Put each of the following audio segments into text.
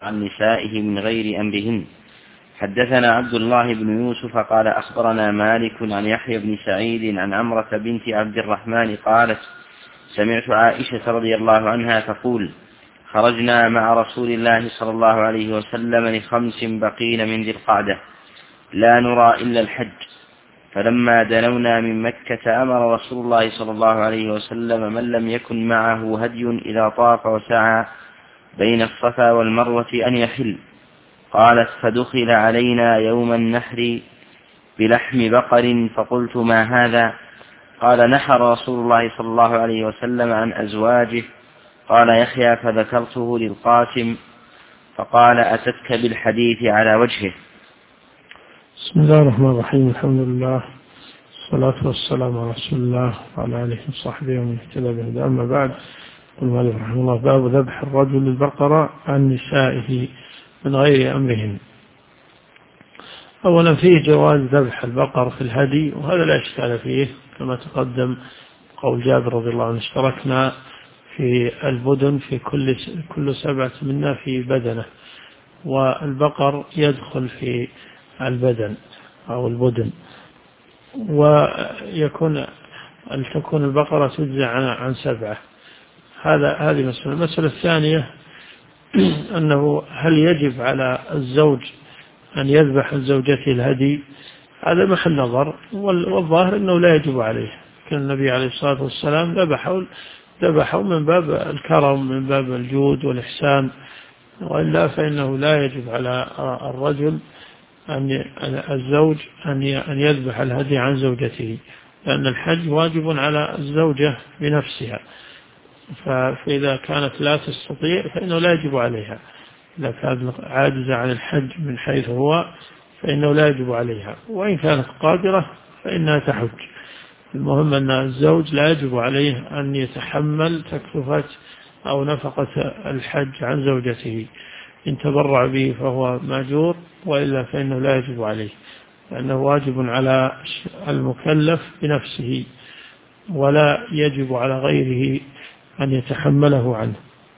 عن نسائه من غير أمرهن. حدثنا عبد الله بن يوسف قال أخبرنا مالك عن يحيى بن سعيد عن عمرة بنت عبد الرحمن قالت سمعت عائشة رضي الله عنها تقول خرجنا مع رسول الله صلى الله عليه وسلم ل5 بقين من ذي القعدة لا نرى إلا الحج، فلما دنونا من مكة أمر رسول الله صلى الله عليه وسلم من لم يكن معه هدي إذا طاف وسعى بين الصفا والمروة أن يحل. قالت فدخل علينا يوم النحر بلحم بقر فقلت ما هذا؟ قال نحر رسول الله صلى الله عليه وسلم عن أزواجه. قال يحيى فذكرته للقاسم فقال أتتك بالحديث على وجهه. بسم الله الرحمن الرحيم. الحمد لله والصلاة والسلام على رسول الله وعلى آله وصحبه ومن اهتدى بهداه. أما بعد، قال مالك رحمه الله باب ذبح الرجل البقرة عن نسائه من غير أمرهن. أولا فيه جواز ذبح البقر في الهدي، وهذا لا إشكال فيه كما تقدم قول جابر رضي الله عنه اشتركنا في البدن في كل 7 منا في بدنه، والبقر يدخل في البدن أو البدن، ويكون أن تكون البقرة تجزع عن 7. هذه مسألة. المسألة الثانية أنه هل يجب على الزوج أن يذبح لزوجته الهدي؟ هذا محل نظر، والظاهر أنه لا يجب عليه. كان النبي عليه الصلاة والسلام ذبحوا من باب الكرم، من باب الجود والإحسان، وإلا فإنه لا يجب على الرجل الزوج أن يذبح الهدي عن زوجته، لأن الحج واجب على الزوجة بنفسها، فإذا كانت لا تستطيع فإنه لا يجب عليها. إذا كانت عاجزة عن الحج من حيث هو فإنه لا يجب عليها، وإن كانت قادرة فإنها تحج. المهم أن الزوج لا يجب عليه أن يتحمل تكلفة أو نفقة الحج عن زوجته. إن تبرع به فهو ماجور، وإلا فإنه لا يجب عليه، لأنه واجب على المكلف بنفسه، ولا يجب على غيره أن يتحمله عنه.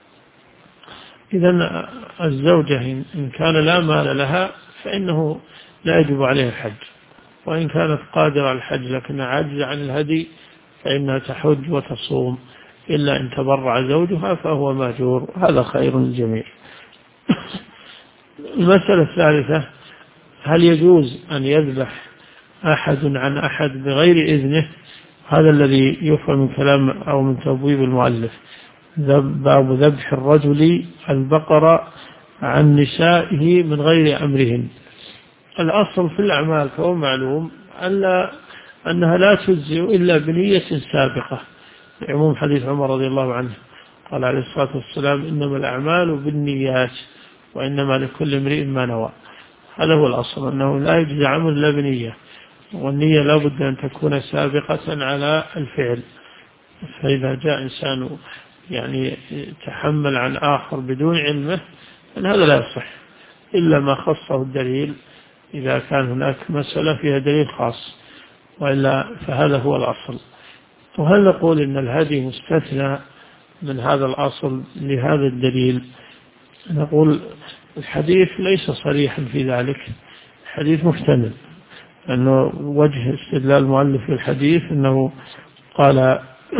إذن الزوجة إن كان لا مال لها فإنه لا يجب عليها الحج، وإن كانت قادرة على الحج لكنها عاجزة عن الهدي فإنها تحج وتصوم، إلا إن تبرع زوجها فهو ماجور، هذا خير للجميع. المسألة الثالثة، هل يجوز أن يذبح أحد عن أحد بغير إذنه؟ هذا الذي يفهم من كلام أو من تبويب المؤلف. باب ذبح الرجل البقرة عن نسائه من غير أمرهن. الأصل في الأعمال فهو معلوم أنها لا تجزئ إلا بنية سابقة، عموم حديث عمر رضي الله عنه قال عليه الصلاة والسلام إنما الأعمال بالنيات وإنما لكل امرئ ما نوى. هذا هو الأصل، أنه لا يجزي عمل إلا بنية، والنية لا بد أن تكون سابقة على الفعل. فإذا جاء إنسان تحمل عن آخر بدون علمه أن هذا لا يصح إلا ما خصه الدليل، إذا كان هناك مسألة فيها دليل خاص، وإلا فهذا هو الأصل. وهل نقول إن الهدي مستثنى من هذا الأصل لهذا الدليل؟ نقول الحديث ليس صريحا في ذلك، الحديث محتمل، أنه وجه استدلال المؤلف في الحديث أنه قال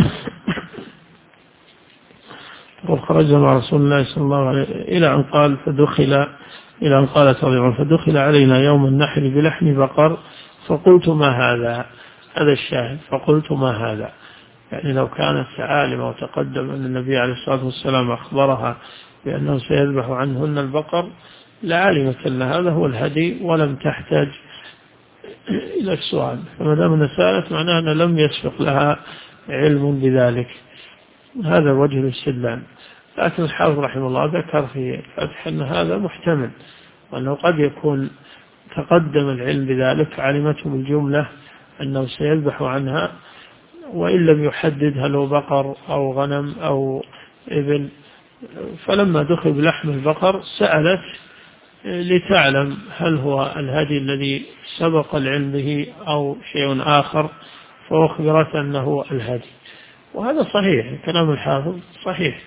خرجنا مع رسول الله صلى الله عليه وسلم إلى أن قالت رضي الله عنها فدخل علينا يوم النحر بلحم بقر فقلت ما هذا؟ هذا الشاهد، فقلت ما هذا، يعني لو كانت عالمة وتقدم أن النبي عليه الصلاة والسلام أخبرها بأنه سيذبح عنهن البقر لعلمت أن هذا هو الهدي ولم تحتاج إلى السؤال، فما دام أن سألت معناه أن لم يسبق لها علم بذلك. هذا وجه الاستدلال. لكن الحافظ رحمه الله ذكر في الفتح أن هذا محتمل، وأنه قد يكون تقدم العلم بذلك، علمته بالجملة أنه سيذبح عنها، وإن لم يحدد هل هو بقر أو غنم أو إبل، فلما دخل بلحم البقر سألت لتعلم هل هو الهدي الذي سبق العلم به أو شيء آخر، فأخبرت أنه الهدي. وهذا صحيح، كلام الحافظ صحيح،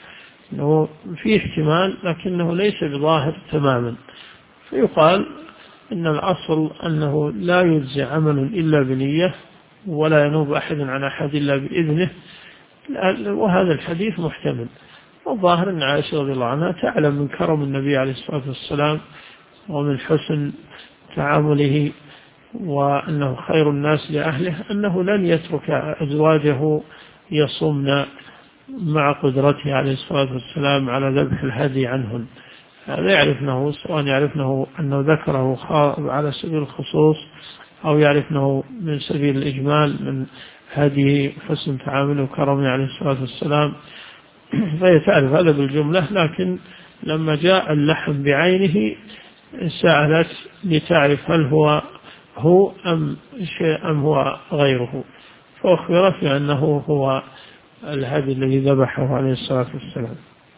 أنه في احتمال لكنه ليس بظاهر تماما، فيقال إن الأصل أنه لا يجزي عمل إلا بنية، ولا ينوب أحد عن أحد إلا بإذنه، وهذا الحديث محتمل. والظاهر أن عائشة رضي الله عنها تعلم من كرم النبي عليه الصلاة والسلام ومن حسن تعامله وأنه خير الناس لأهله أنه لن يترك أزواجه يصومن مع قدرته عليه الصلاة والسلام على ذبح الهدي عنهن. هذا يعرفنه، سواء يعرفنه أنه ذكره على سبيل الخصوص أو يعرفنه من سبيل الإجمال من هذه حسن تعامله وكرمه عليه الصلاة والسلام، فهي تعرف هذا بالجملة. لكن لما جاء اللحم بعينه سألت لتعرف هل هو أم هو غيره، فأخبرت بأنه هو الهدي الذي ذبحه عليه الصلاة والسلام.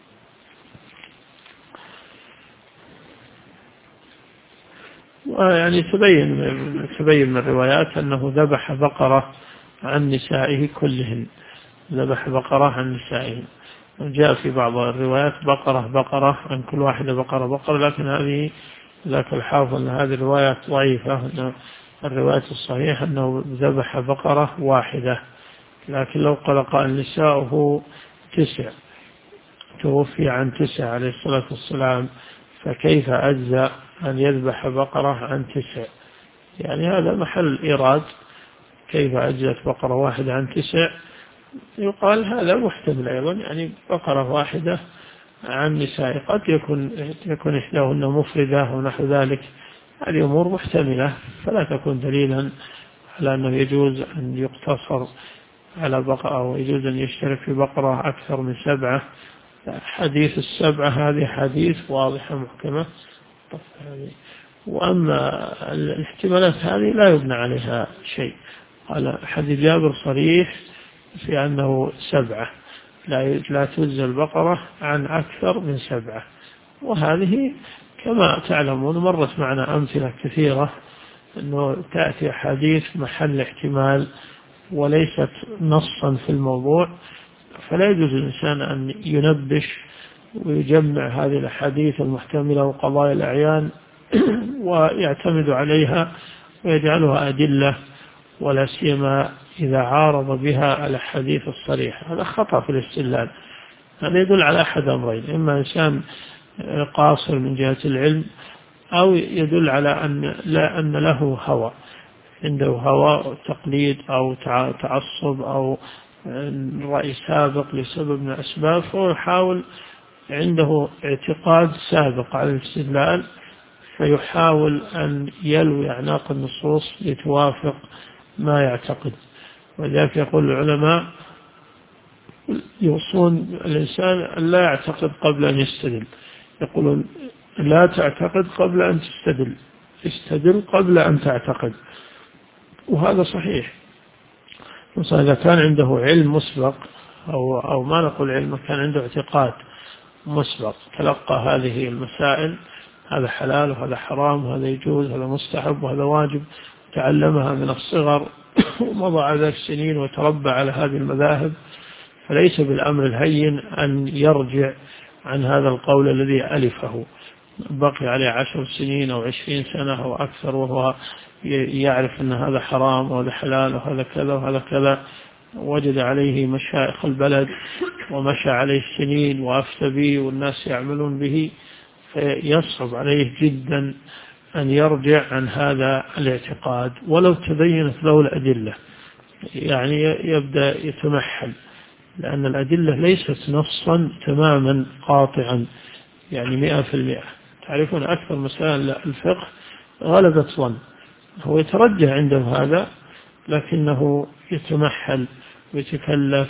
ويعني تبين من الروايات أنه ذبح بقرة عن نسائه كلهن، ذبح بقرة عن نسائه. جاء في بعض الروايات بقرة عن كل واحدة بقرة، لكن هذه ذاك الحافظ أن هذه الروايات ضعيفة، أن الرواية الصحيحة أنه ذبح بقرة واحدة. لكن لو قال قائل نساؤه 9، توفي عن 9 عليه الصلاة والسلام، فكيف أجزى أن يذبح بقرة عن 9؟ يعني هذا محل إيراد، كيف أجزت بقرة واحدة عن 9؟ يقال هذا محتمل أيضا، يعني بقرة واحدة عن نساء، قد يكون إحداهن مفردة ونحو ذلك. هذه أمور محتملة، فلا تكون دليلا على أنه يجوز أن يقتصر على بقرة، ويجوز أن يشترك في بقرة أكثر من 7. حديث 7 هذه حديث واضحة محكمة. وأما الاحتمالات هذه لا يبنى عليها شيء. قال حديث جابر صريح في أنه 7، لا تجزى البقرة عن أكثر من 7. وهذه كما تعلمون مرت معنا أمثلة كثيرة أنه تأتي حديث محل احتمال وليست نصا في الموضوع، فلا يجوز الإنسان أن ينبش ويجمع هذه الأحاديث المحتملة وقضايا الأعيان ويعتمد عليها ويجعلها أدلة، ولا سيما إذا عارض بها الأحاديث الصريحة. هذا خطأ في الاستدلال. هذا يدل على أحد أمرين: إما إنسان قاصر من جهة العلم، أو يدل على أن له هوى، عنده هوى تقليد أو تعصب أو رأي سابق لسبب من الأسباب، فهو يحاول، عنده اعتقاد سابق على الاستدلال، فيحاول أن يلوي أعناق النصوص لتوافق ما يعتقد. ولذلك يقول العلماء يوصون الإنسان أن لا يعتقد قبل أن يستدل، يقولون لا تعتقد قبل أن تستدل، استدل قبل أن تعتقد. وهذا صحيح. إذا كان عنده علم مسبق أو ما نقول علم، كان عنده اعتقاد مسبق، تلقى هذه المسائل، هذا حلال وهذا حرام وهذا يجوز وهذا مستحب وهذا واجب، تعلمها من الصغر ومضى على السنين وتربى على هذه المذاهب، فليس بالأمر الهين أن يرجع عن هذا القول الذي ألفه، بقي عليه 10 سنين أو 20 سنة أو أكثر وهو يعرف أن هذا حرام وهذا حلال وهذا كذا وهذا كذا، وجد عليه مشايخ البلد ومشى عليه السنين وأفتى به والناس يعملون به، فيصعب عليه جدا أن يرجع عن هذا الاعتقاد ولو تبينت له الأدلة. يعني يبدأ يتمحل، لأن الأدلة ليست نصا تماما قاطعا يعني 100%. تعرفون أكثر مسائل الفقه غلبة ظن، هو يترجح عنده هذا، لكنه يتمحل ويتكلف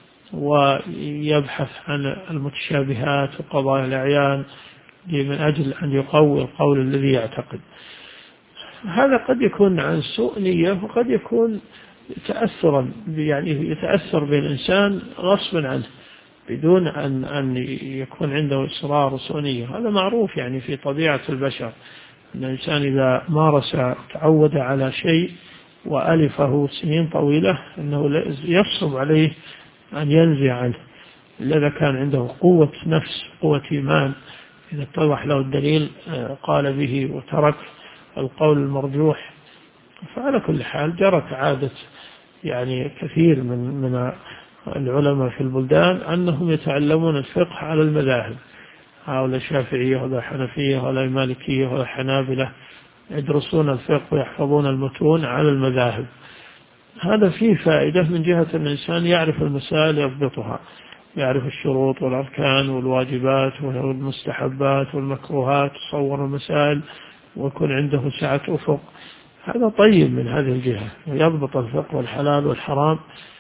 ويبحث عن المتشابهات وقضايا الأعيان من أجل أن يقوي القول الذي يعتقد. هذا قد يكون عن سوء نية، وقد يكون تأثرا، يعني يتأثر بالإنسان غصبا عنه بدون أن يكون عنده إصرار وسوء نية. هذا معروف يعني في طبيعة البشر، أن الإنسان إذا مارس تعود على شيء وألفه سنين طويلة أنه يصعب عليه أن ينزع عنه. إذا كان عنده قوة نفس قوة إيمان، إذا اتضح له الدليل قال به وترك القول المرجوح. فعلى كل حال جرت عادة يعني كثير من العلماء في البلدان أنهم يتعلمون الفقه على المذاهب، هؤلاء الشافعية ولا حنفية ولا مالكية ولا حنابلة، يدرسون الفقه ويحفظون المتون على المذاهب. هذا فيه فائدة من جهة الإنسان يعرف المسائل يضبطها، يعرف الشروط والأركان والواجبات والمستحبات والمكروهات، تصور المسائل ويكون عنده سعة أفق. هذا طيب من هذه الجهة، ويضبط الفقه والحلال والحرام.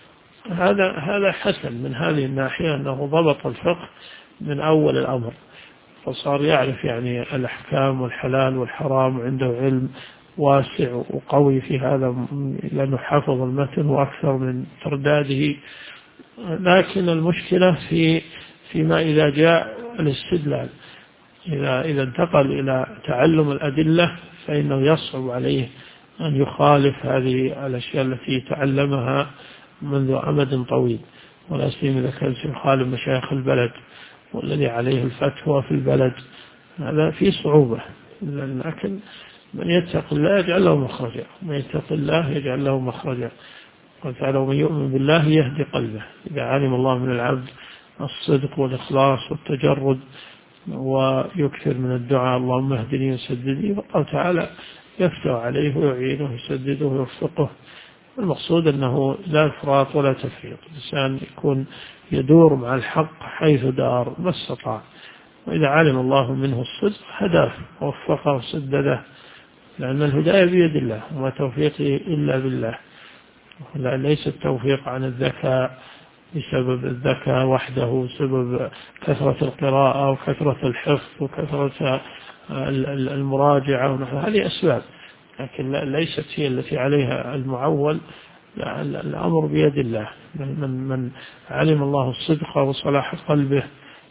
هذا حسن من هذه الناحية، أنه ضبط الفقه من أول الأمر، فصار يعرف يعني الأحكام والحلال والحرام، وعنده علم واسع وقوي في هذا، لأنه حافظ المتن وأكثر من ترداده. لكن المشكلة فيما إذا جاء الاستدلال، إذا انتقل إلى تعلم الأدلة فإنه يصعب عليه أن يخالف هذه الأشياء التي تعلمها منذ أمد طويل، ولا سيما إذا كان يخالف مشايخ البلد والذي عليه الفتوى في البلد. هذا فيه صعوبة، لكن من يتق الله يجعل له مخرجا، من يتق الله يجعل له مخرجا. قال تعالى: ومن يؤمن بالله يهدي قلبه. إذا علم الله من العبد الصدق والإخلاص والتجرد ويكثر من الدعاء: اللهم اهدني وسددني، فقال تعالى يفتح عليه ويعينه ويسدده ويوفقه. المقصود أنه لا إفراط ولا تفريط، الإنسان يكون يدور مع الحق حيث دار ما استطاع، وإذا علم الله منه الصدق هداه ووفقه وسدده، لأن الهداية بيد الله وما توفيقه إلا بالله. ليس التوفيق عن الذكاء بسبب الذكاء وحده، بسبب كثرة القراءة وكثرة الحفظ وكثرة المراجعة، هذه أسباب، لكن ليست هي التي عليها المعول. الأمر بيد الله. من علم الله الصدق وصلاح قلبه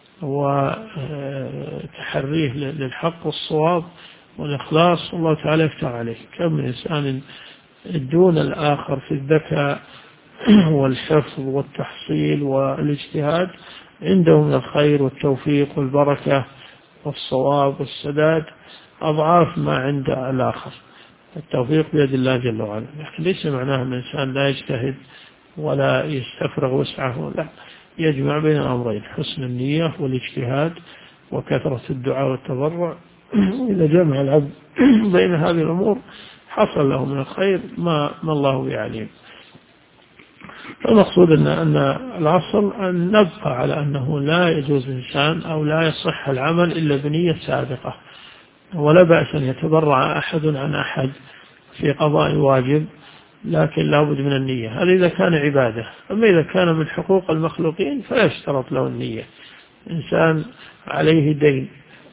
وتحريه للحق والصواب والإخلاص، الله تعالى يفتح عليه. كم من إنسان دون الآخر في الذكاء والحفظ والتحصيل والاجتهاد عنده من الخير والتوفيق والبركة والصواب والسداد أضعاف ما عند الآخر. التوفيق بيد الله جل وعلا، لكن ليس معناه أن الإنسان لا يجتهد ولا يستفرغ وسعه، لا، يجمع بين الأمرين: حسن النية والاجتهاد وكثرة الدعاء والتضرع. وإذا جمع العبد بين هذه الأمور حصل له من الخير ما الله يعلم. فالمقصود أن الأصل أن نبقى على أنه لا يجوز الإنسان أو لا يصح العمل إلا بنية سابقة، ولا بأس أن يتبرع أحد عن أحد في قضاء واجب، لكن لا بد من النية. هذا إذا كان عبادة. أما إذا كان من حقوق المخلوقين فلا يشترط له النية. إنسان عليه دين،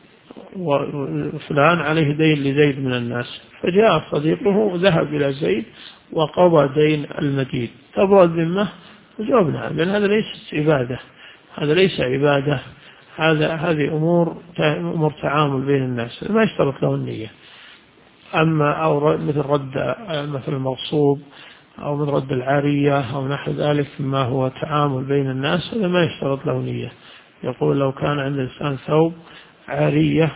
وفلان عليه دين لزيد من الناس، فجاء صديقه وذهب إلى زيد وقضى دين المدين، تبرأ الذمة؟ الجواب نعم، لأن هذا ليس عبادة، هذا ليس عبادة، هذه أمور تعامل بين الناس، ما يشترط له النية. أما أو مثل رد مثل المغصوب أو من رد العارية أو نحو ذلك ما هو تعامل بين الناس، هذا ما يشترط له نية. يقول: لو كان عند الإنسان ثوب عارية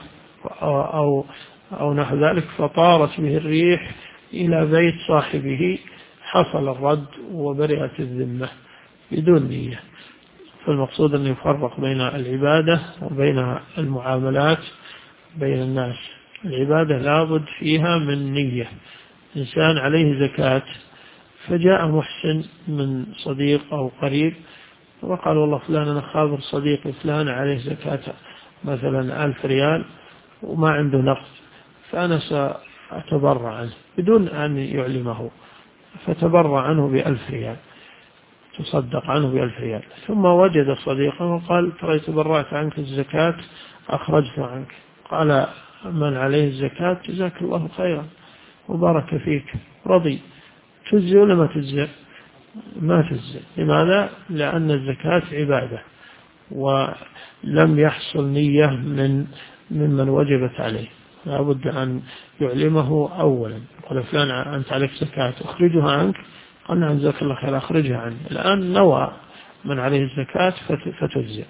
أو نحو ذلك فطارت به الريح إلى بيت صاحبه، حصل الرد وبرئت الذمة بدون نية. فالمقصود أن يفرق بين العبادة وبين المعاملات بين الناس. العبادة لابد فيها من نية. إنسان عليه زكاة، فجاء محسن من صديق أو قريب وقال: والله فلان أنا خابر صديقي فلان عليه زكاة مثلا 1000 ريال وما عنده نقد، فأنا سأتبرع عنه بدون أن يعلمه، فتبرع عنه ب1000 ريال، تصدق عنه ب1000 ريال. ثم وجد صديقه وقال: ترى تبرعت عنك الزكاة أخرجت عنك. قال: من عليه الزكاة جزاك الله خيرا وبارك فيك، رضي. تجزي ولا ما تجزي؟ ما تجزي. لماذا؟ لأن الزكاة عبادة ولم يحصل نية ممن وجبت عليه. لا بد أن يعلمه أولا. قال: فلان أنت عليك زكاة أخرجها عنك؟ قال: نعم جزاك الله خير أخرجها عنه. الآن نوى من عليه الزكاة فتجزئ.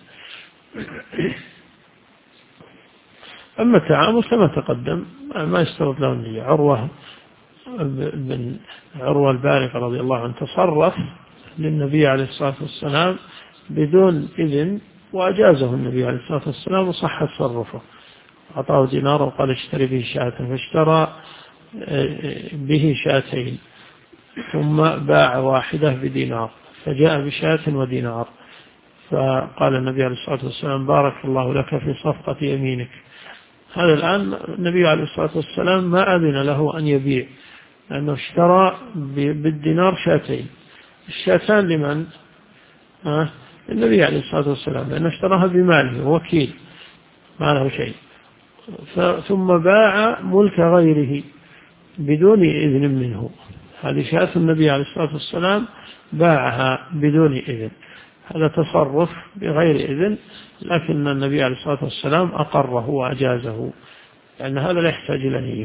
أما التعامل كما تقدم ما يشترط له النية. عروة بن عروة البارق رضي الله عنه تصرف للنبي عليه الصلاة والسلام بدون إذن وأجازه النبي عليه الصلاة والسلام وصح تصرفه. أعطاه دينار وقال اشتري به شاة، فاشترى به شاتين ثم باع واحدة بدينار، فجاء بشاة ودينار، فقال النبي عليه الصلاة والسلام بارك الله لك في صفقة يمينك. هذا الآن النبي عليه الصلاة والسلام ما أذن له أن يبيع، لأنه اشترى بالدينار شاتين. الشاتان لمن؟ النبي عليه الصلاة والسلام، لأنه اشتراها بماله، وكيل ما له شيء. ثم باع ملك غيره بدون إذن منه. هذه شاة النبي عليه الصلاة والسلام باعها بدون إذن، هذا تصرف بغير إذن، لكن النبي عليه الصلاة والسلام أقره وأجازه، لأن هذا لا يحتاج إلى نية.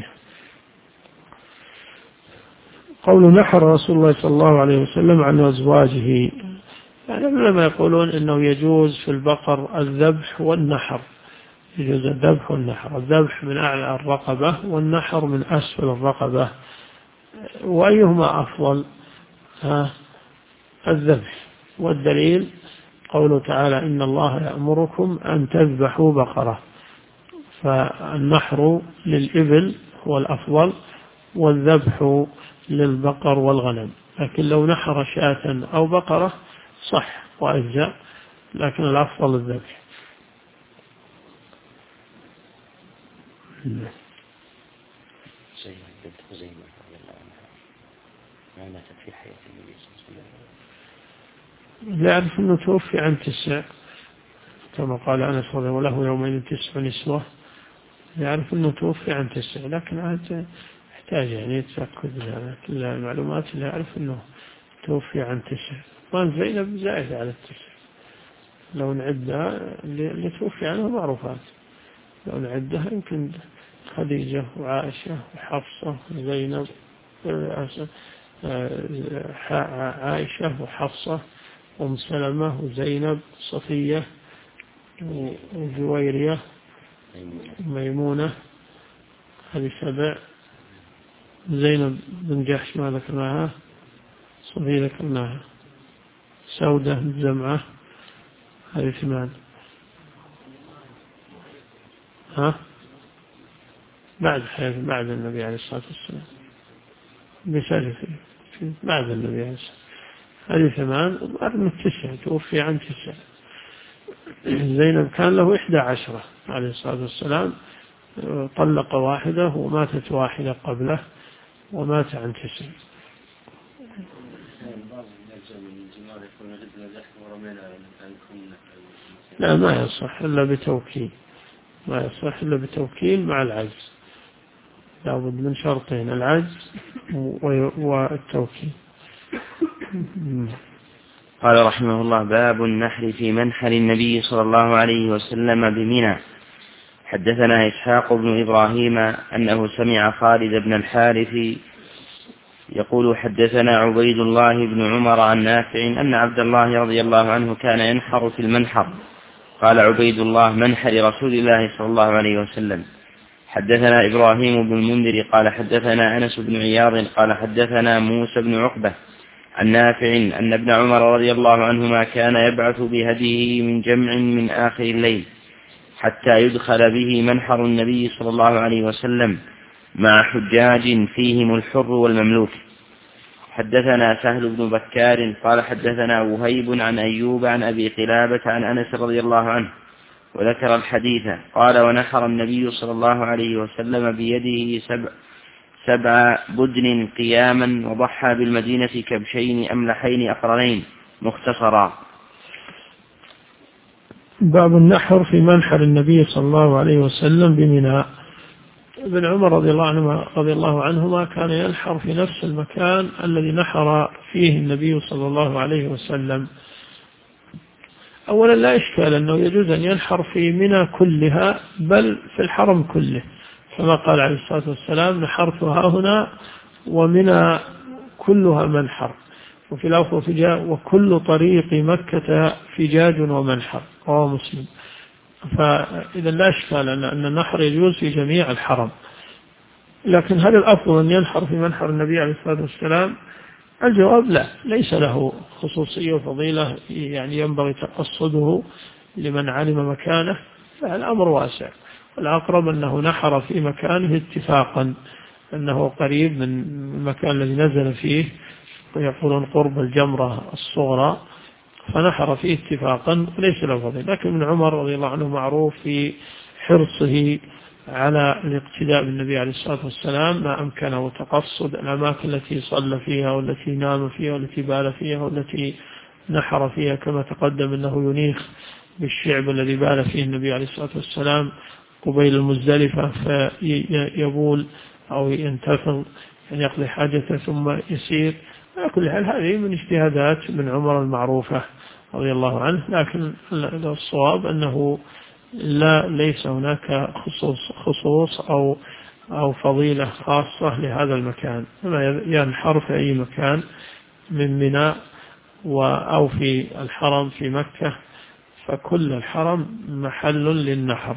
قول نحر رسول الله صلى الله عليه وسلم عن أزواجه، يعني لما يقولون إنه يجوز في البقر الذبح والنحر، يجوز الذبح والنحر، الذبح من أعلى الرقبة والنحر من أسفل الرقبة، وأيهما أفضل؟ الذبح، والدليل قوله تعالى إن الله يأمركم أن تذبحوا بقرة، فالنحر للإبل هو الأفضل والذبح للبقر والغنم. لكن لو نحر شاة أو بقرة صح وأجزاء، لكن الأفضل الذبح. لا يعرف أنه توفي عن 9 كما قال أنس رضي الله عنه يومين 9 نسوة، يعرف أنه توفي عن 9، لكن عاد يحتاج يعني يتأكد من كل المعلومات اللي يعرف أنه توفي عن 9. طبعا زينب زائد على 9، لو نعدها اللي توفي عنها معروفات، لو نعدها يمكن خديجة وعائشة وحفصة وزينب، عائشة وحفصة أم سلمة وزينب صفية وجويرية ميمونة، هذه 7. زينب بن جحش ما ذكرناها، صفية ذكرناها، سودة بن زمعة هذه 8. بعد النبي عليه الصلاة والسلام بسالة بعد النبي عليه الصلاة والسلام، هذه 8 من 9 توفي عن 9. زينب كان له 11 عليه الصلاة والسلام، طلق واحدة وماتت واحدة قبله ومات عن 9. لا ما يصح إلا بتوكيل، ما يصح إلا بتوكيل مع العجز، لابد من شرطين، العجز والتوكيل. قال رحمه الله باب النحر في منحر النبي صلى الله عليه وسلم بمنى. حدثنا إسحاق بن إبراهيم أنه سمع خالد بن الحارث يقول حدثنا عبيد الله بن عمر عن نافع أن عبد الله رضي الله عنه كان ينحر في المنحر. قال عبيد الله منحر رسول الله صلى الله عليه وسلم. حدثنا إبراهيم بن المنذر قال حدثنا أنس بن عياض قال حدثنا موسى بن عقبة عن نافع أن ابن عمر رضي الله عنهما كان يبعث بهديه من جمع من آخر الليل حتى يدخل به منحر النبي صلى الله عليه وسلم مع حجاج فيهم الحر والمملوك. حدثنا سهل بن بكار قال حدثنا وهيب عن أيوب عن أبي قلابة عن أنس رضي الله عنه وذكر الحديث. قال ونحر النبي صلى الله عليه وسلم بيده 7 بدن قياما وضحى بالمدينة كبشين أملحين أقرنين مختصرا. باب النحر في منحر النبي صلى الله عليه وسلم بمنى. ابن عمر رضي الله عنهما كان ينحر في نفس المكان الذي نحر فيه النبي صلى الله عليه وسلم. أولا لا إشكال أنه يجوز أن ينحر في منى كلها بل في الحرم كله، كما قال عليه الصلاة والسلام نحرتها هنا ومنى كلها منحر، وفي لفظ فجاج وكل طريق مكة فجاج ومنحر، رواه مسلم. فإذا لا إشكال أن النحر يجوز في جميع الحرم، لكن هل الأفضل أن ينحر في منحر النبي عليه الصلاة والسلام؟ الجواب لا، ليس له خصوصية وفضيلة يعني ينبغي تقصده لمن علم مكانه، فالأمر واسع. والأقرب أنه نحر في مكانه اتفاقا، أنه قريب من المكان الذي نزل فيه، ويقولون قرب الجمرة الصغرى، فنحر فيه اتفاقا ليس له فضيلة. لكن ابن عمر رضي الله عنه معروف في حرصه على الاقتداء بالنبي عليه الصلاة والسلام ما أمكنه، وتقصد الأماكن التي صلى فيها والتي نام فيها والتي بال فيها والتي نحر فيها، كما تقدم أنه ينيخ بالشعب الذي بال فيه النبي عليه الصلاة والسلام قبيل المزدلفة، فيبول أو ينتفض أن يقضي حاجته ثم يسير. على كل حال هذه من اجتهادات من عمر المعروفة رضي الله عنه، لكن الصواب أنه ليس هناك خصوص أو فضيلة خاصة لهذا المكان، كما ينحر في أي مكان من منى أو في الحرم في مكة، فكل الحرم محل للنحر.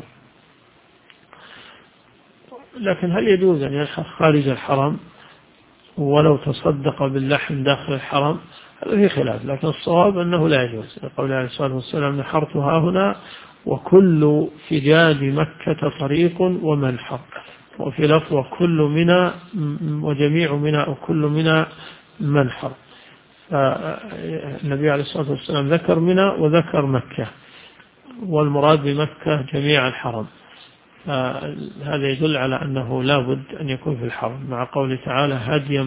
لكن هل يجوز أن ينحر خارج الحرم ولو تصدق باللحم داخل الحرم؟ هذا في خلاف، لكن الصواب أنه لا يجوز، قول عليه الصلاة والسلام نحرتها هنا وكل فجاج مكة طريق ومنحر، وفي لفظ وكل منى وجميع منى وكل منى منحر. فالنبي عليه الصلاة والسلام ذكر منى وذكر مكة، والمراد بمكة جميع الحرم، هذا يدل على أنه لا بد أن يكون في الحرم، مع قوله تعالى هديا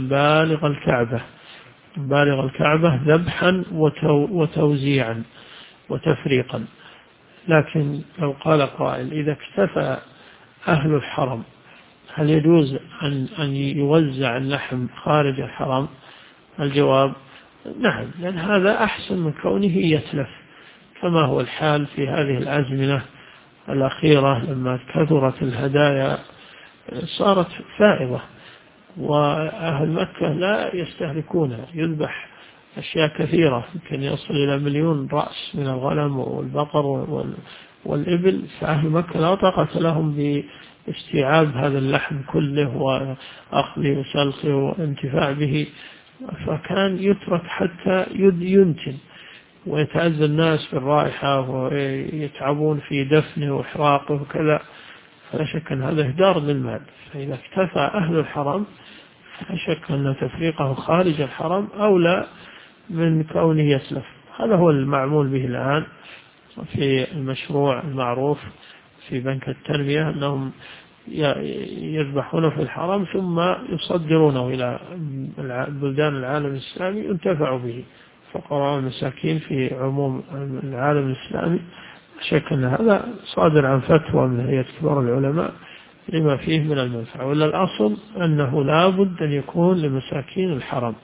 بالغ الكعبة ذبحا وتوزيعا وتفريقا. لكن لو قال قائل إذا اكتفى أهل الحرم هل يجوز أن يوزع اللحم خارج الحرم؟ الجواب نعم، لأن هذا أحسن من كونه يتلف، كما هو الحال في هذه الأزمنة الأخيرة لما كثرت الهدايا صارت فائضة، وأهل مكة لا يستهلكونها، يذبح أشياء كثيرة يمكن يصل إلى 1,000,000 رأس من الغنم والبقر والإبل، فأهل مكة لا طاقة لهم باستيعاب هذا اللحم كله وأخذه وسلخه والانتفاع به، فكان يترك حتى ينتن ويتأذى الناس بالرائحة ويتعبون في دفنه وإحراقه وكذا، فلا شك أن هذا إهدار للمال. فإذا اكتفى أهل الحرم فلا شك أن تفريقه خارج الحرم أولى من كونه يسلف. هذا هو المعمول به الآن في المشروع المعروف في بنك التنمية، أنهم يذبحونه في الحرم ثم يصدرونه إلى بلدان العالم الإسلامي ينتفع به فقراء المساكين في عموم العالم الإسلامي. شك أن هذا صادر عن فتوى من هيئة كبار العلماء لما فيه من المنفعة، ولا الأصل أنه لا بد أن يكون لمساكين الحرم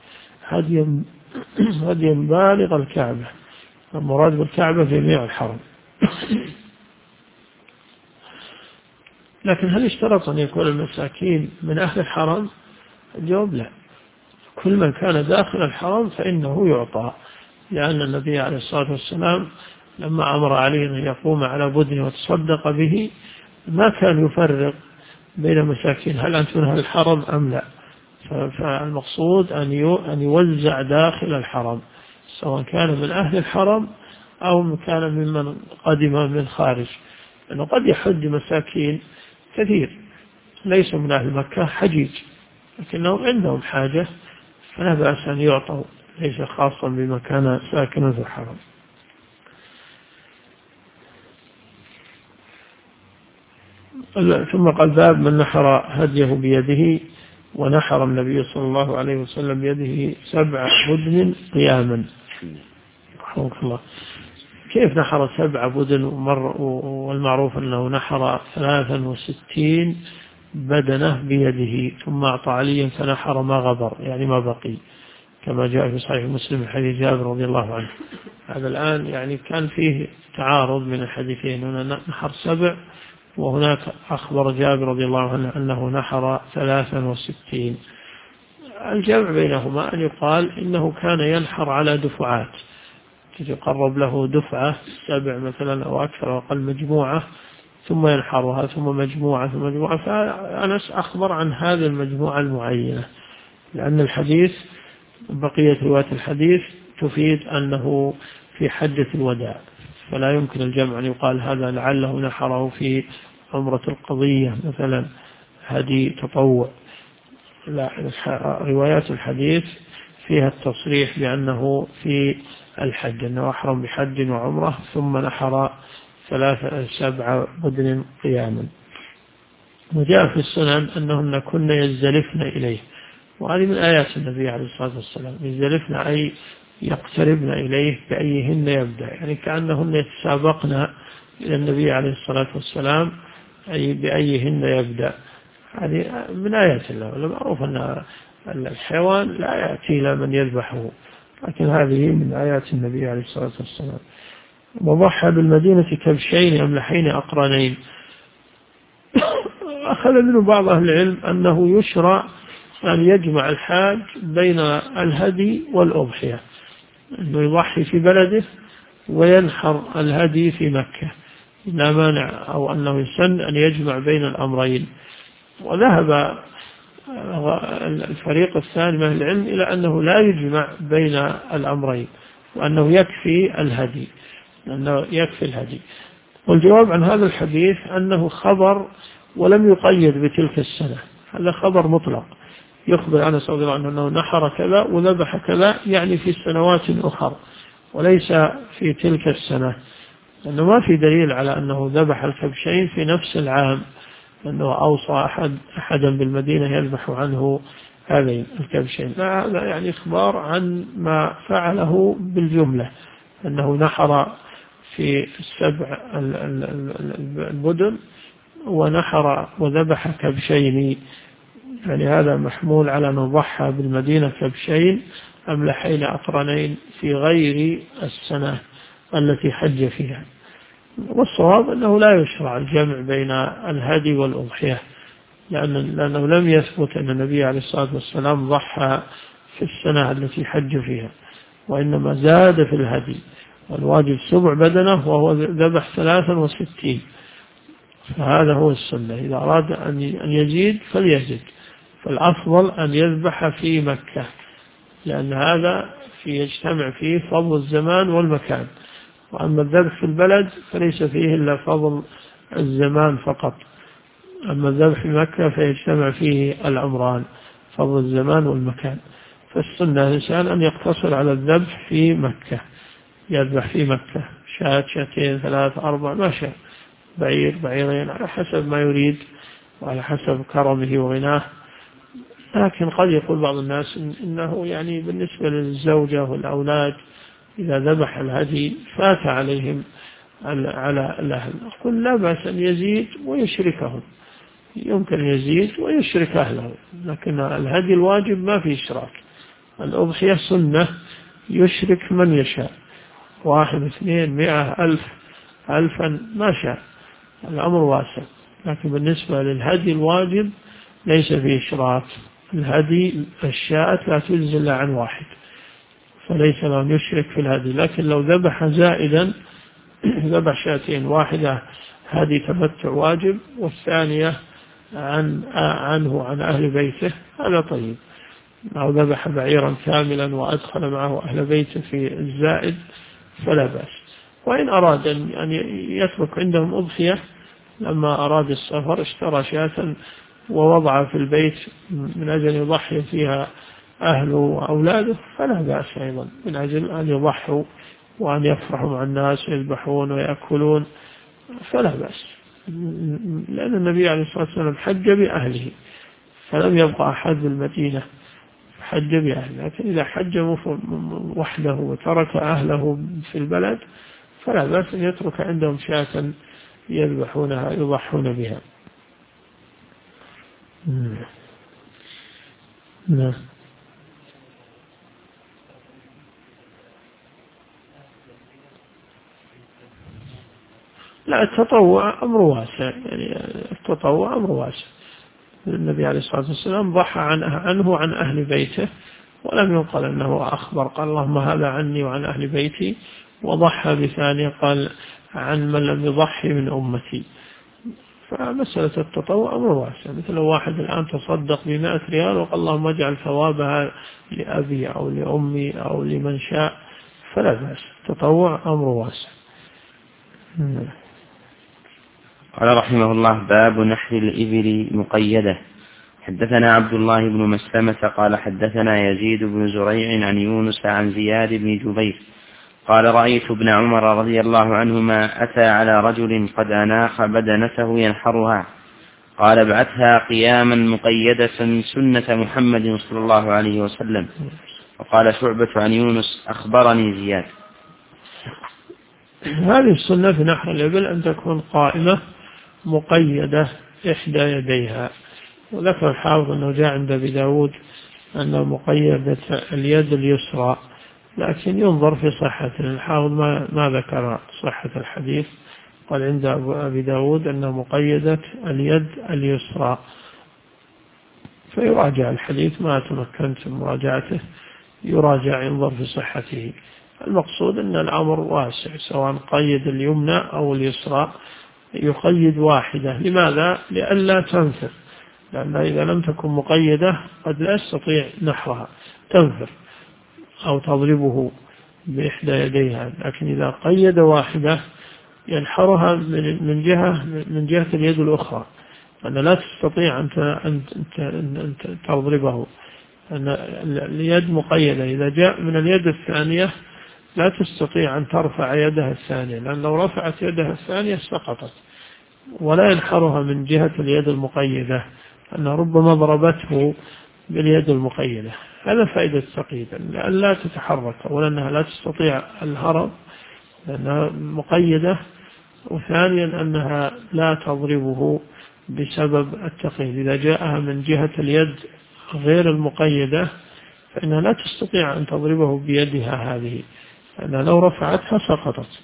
هديا بالغ الكعبة، المراد بالكعبة جميع الحرم. لكن هل اشترط أن يكون المساكين من أهل الحرم؟ الجواب لا، كل من كان داخل الحرم فإنه يعطى، لأن النبي عليه الصلاة والسلام لما أمر عليه أن يقوم على بدنه وتصدق به ما كان يفرق بين مساكين هل أنتم من أهل الحرم أم لا، فالمقصود أن يوزع داخل الحرم سواء كان من أهل الحرم أو كان ممن قدم من خارج، لأنه قد يحج مساكين كثير ليسوا من أهل مكة حجيج لكنهم عندهم حاجة، فلا بأس أن يعطوا، ليس خاصا بما كان ساكنا في الحرم. ثم قال باب من نحر هديه بيده، ونحر النبي صلى الله عليه وسلم بيده 7 بدن قياما. رحمك الله. كيف نحر 7 بدن؟ والمعروف أنه نحر 63 بدنه بيده، ثم أعطى عليا فنحر ما غبر يعني ما بقي، كما جاء في صحيح مسلم حديث جابر رضي الله عنه. هذا الآن يعني كان فيه تعارض من الحديثين، هنا نحر 7 وهناك أخبر جابر رضي الله عنه أنه نحر 63. الجمع بينهما أن يقال إنه كان ينحر على دفعات، يقرب له دفعة 7 مثلا أو أكثر أو أقل مجموعة، ثم ينحرها ثم مجموعة ثم مجموعة. فأنس أخبر عن هذه المجموعة المعينة، لأن الحديث بقية رواية الحديث تفيد أنه في حجة الوداع، فلا يمكن الجمع أن يقال هذا لعله نحره في عمرة القضية مثلا هدي تطوع. لا، روايات الحديث فيها التصريح بأنه في الحج، أنه أحرم بحج وعمرة ثم نحر 7 بدن قياما. وجاء في السنن أنهن كن يزدلفن إليه، وهذه من آيات النبي عليه الصلاة والسلام، يزدلفن أي يقتربن إليه بأيهن يبدأ، يعني كأنهن يتسابقن إلى النبي عليه الصلاة والسلام أي بأيهن يبدأ. هذه من آيات الله، والمعروف أن الحيوان لا يأتي إلى من يذبحه، لكن هذه من آيات النبي عليه الصلاة والسلام. وضحى بالمدينة كبشين أملحين أقرنين. أخذ منه بعض أهل العلم أنه يشرع أن يجمع الحاج بين الهدي والأضحية، أنه يضحي في بلده وينحر الهدي في مكة، لا مانع، أو أنه يسن أن يجمع بين الأمرين. وذهب الفريق الثاني من العلم إلى أنه لا يجمع بين الأمرين، وأنه يكفي الهدي، أنه يكفي الهدي. والجواب عن هذا الحديث أنه خبر ولم يقيد بتلك السنة، هذا خبر مطلق يخبر عن صلى الله عليه وسلم أنه نحر كذا وذبح كذا، يعني في سنوات أخرى وليس في تلك السنة، لأنه ما في دليل على أنه ذبح الكبشين في نفس العام، أنه أوصى أحدا بالمدينة يذبح عنه هذين الكبشين. لا، هذا يعني إخبار عن ما فعله بالجملة، أنه نحر في 7 البدن ونحر وذبح كبشين، يعني هذا محمول على أنه ضحى بالمدينة كبشين أملحين أقرنين في غير السنة التي حج فيها. والصواب أنه لا يشرع الجمع بين الهدي والأضحية، لأنه لم يثبت أن النبي عليه الصلاة والسلام ضحى في السنة التي حج فيها، وإنما زاد في الهدي، والواجب 7 بدنه وهو ذبح 63. فهذا هو السنة، إذا أراد أن يزيد فليزيد، فالأفضل أن يذبح في مكة، لأن هذا يجتمع فيه فضل الزمان والمكان. وأما الذبح في البلد فليس فيه إلا فضل الزمان فقط، أما الذبح في مكة فيجتمع فيه الأمران، فضل الزمان والمكان. فالسنة الإنسان أن يقتصر على الذبح في مكة، يذبح في مكة 1 2 3 4 ما شاء، بعير بعيرين على حسب ما يريد وعلى حسب كرمه وغناه. لكن قد يقول بعض الناس إنه يعني بالنسبة للزوجة والأولاد إذا ذبح الهدي فات عليهم على الأهل. أقول لا بأس أن يزيد ويشركهم، يمكن يزيد ويشرك أهله، لكن الهدي الواجب ما في إشراك. الأضحية سنة يشرك من يشاء، 1 2 100 1000 1000 ما شاء، الأمر واسع. لكن بالنسبة للهدي الواجب ليس فيه إشراك، الهدي الشاة لا تجزي إلا عن 1، فليس له أن يشرك في الهدي. لكن لو ذبح زائدا، ذبح 2، واحدة هدي تمتع واجب والثانية عنه عن أهل بيته، هذا طيب. أو ذبح بعيرا كاملا وأدخل معه أهل بيته في الزائد فلا بأس. وإن أراد أن يترك عندهم أضحية، لما أراد السفر اشترى شاة ووضع في البيت من أجل يضحي فيها أهله وأولاده فلا بأس أيضا، من أجل أن يضحوا وأن يفرحوا مع الناس ويذبحون ويأكلون فلا بأس، لأن النبي عليه الصلاة والسلام حج بأهله فلم يبقى أحد بالمدينة، حج بأهله. لكن إذا حج وحده وترك أهله في البلد فلا بأس أن يترك عندهم شاة يذبحونها يضحون بها. نعم. لا، التطوع أمر واسع، يعني التطوع أمر واسع، النبي عليه الصلاة والسلام ضحى عنه عن أهل بيته، ولم ينقل أنه أخبر قال اللهم هذا عني وعن أهل بيتي، وضحى بثانية قال عن من لم يضحي من أمتي. فمسألة التطوع أمر واسع، مثل واحد الآن تصدق ب100 ريال وقال اللهم اجعل ثوابها لأبي أو لأمي أو لمن شاء، فلا بأس، التطوع أمر واسع. قال رحمه الله: باب نحر الإبل مقيدة. حدثنا عبد الله بن مسلمة قال حدثنا يزيد بن زريع عن يونس عن زياد بن جبير قال رأيت ابن عمر رضي الله عنهما أتى على رجل قد أناخ بدنته ينحرها، قال ابعثها قياما مقيدة سنة محمد صلى الله عليه وسلم. وقال شعبة عن يونس أخبرني زياد. هذه السنة في نحر الإبل أن تكون قائمة مقيدة إحدى يديها، وذكر الحافظ أنه جاء عند أبي داود أنه مقيدة اليد اليسرى، لكن ينظر في صحته، الحافظ ما ذكر صحة الحديث، قال عند أبي داود أنه مقيدة اليد اليسرى، فيراجع الحديث، ما تمكنت من مراجعته يراجع ينظر في صحته. المقصود أن الأمر واسع، سواء قيد اليمنى أو اليسرى يقيد واحدة. لماذا؟ لئلا تنفر، لأن إذا لم تكن مقيدة قد لا يستطيع نحرها، تنفر أو تضربه بإحدى يديها، لكن إذا قيد واحدة ينحرها من جهة اليد الأخرى، أن لا تستطيع أن تضربه، أن اليد مقيدة. إذا جاء من اليد الثانية لا تستطيع أن ترفع يدها الثانية، لأن لو رفعت يدها الثانية سقطت، ولا ينحرها من جهة اليد المقيدة، أن ربما ضربته باليد المقيدة. هذا فائدة التقييد، لأن لا تتحرك، أولا أنها لا تستطيع الهرب لأنها مقيدة، وثانيا أنها لا تضربه بسبب التقييد. إذا جاءها من جهة اليد غير المقيدة فإنها لا تستطيع أن تضربه بيدها هذه، لأنها لو رفعتها سقطت،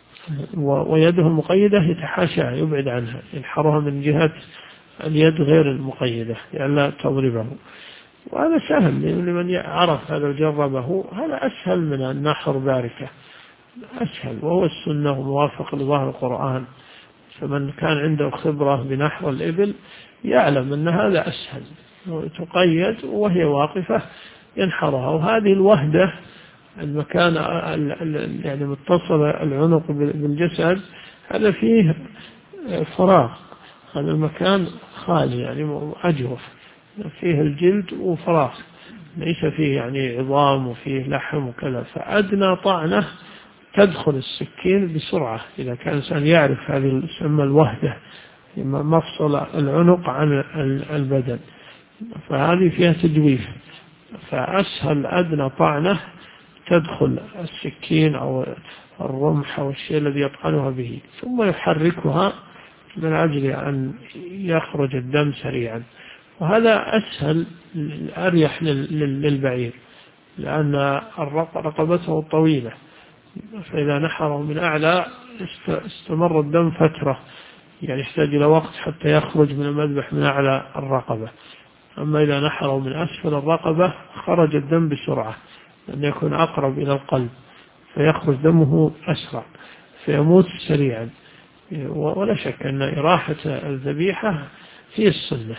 ويده المقيدة يتحاشاها يبعد عنها، ينحرها من جهة اليد غير المقيدة يعني لا تضربه. وهذا سهل لمن عرف هذا وجربه، هذا أسهل من النحر باركة، أسهل، وهو السنة وموافق لظاهر القرآن. فمن كان عنده خبرة بنحر الإبل يعلم أن هذا أسهل، تقيد وهي واقفة ينحرها. وهذه الوهدة، المكان يعني متصل العنق بالجسد، هذا فيه فراغ، هذا المكان خالي يعني أجوف، فيه الجلد وفراغ، ليس فيه يعني عظام وفيه لحم وكذا، فأدنى طعنة تدخل السكين بسرعة إذا كان الإنسان يعرف هذه تسمى الوهدة، مفصل العنق عن البدن، فهذه فيها تجويف، فأسهل أدنى طعنة تدخل السكين أو الرمح أو الشيء الذي يطعنها به، ثم يحركها من أجل أن يخرج الدم سريعا. وهذا أسهل أريح للبعير، لأن رقبته طويلة، فإذا نحره من أعلى استمر الدم فترة، يعني يحتاج إلى وقت حتى يخرج من المذبح من أعلى الرقبة. أما إذا نحره من أسفل الرقبة خرج الدم بسرعة، لأن يكون أقرب إلى القلب، فيخرج دمه أسرع فيموت سريعا. ولا شك أن إراحة الذبيحة هي السنة،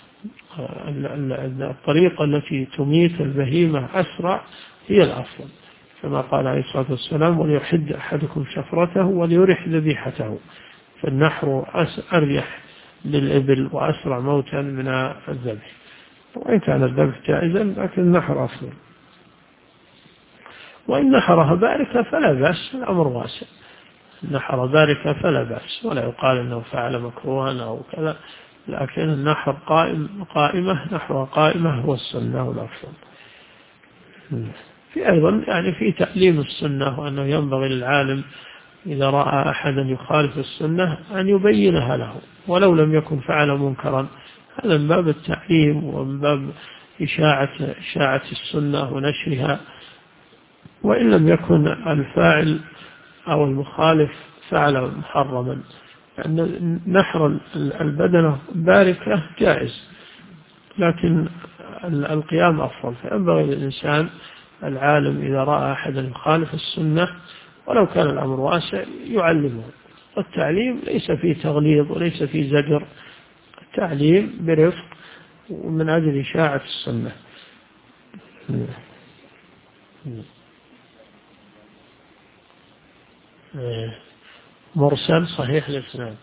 الطريقة التي تميت البهيمة أسرع هي الأفضل، كما قال عليه الصلاة والسلام: وليحد أحدكم شفرته وليرح ذبيحته. فالنحر أريح للإبل وأسرع موتا من الذبح، وإن كان الذبح جائزا لكن النحر أفضل. وإن نحرها باركة فلا بأس، الأمر واسع، نحر باركة فلا بأس، ولا يقال أنه فعل مكروها أو كذا، لكن النحر قائمة، نحرها قائمة هو السنة والأفضل. في أيضا يعني في تعليم السنة، وأنه ينبغي للعالم إذا رأى أحدا يخالف السنة أن يبينها له ولو لم يكن فعل منكرا، هذا من باب التعليم ومن باب إشاعة السنة ونشرها. وإن لم يكن الفاعل أو المخالف فعل محرما، لأن نحر البدنة باركة جائز، لكن القيام أفضل. فينبغي للإنسان العالم إذا رأى أحدا يخالف السنة ولو كان الأمر واسع يعلمه. والتعليم ليس فيه تغليظ وليس فيه زجر، التعليم برفق ومن أجل إشاعة السنة. مرسل صحيح الإسناد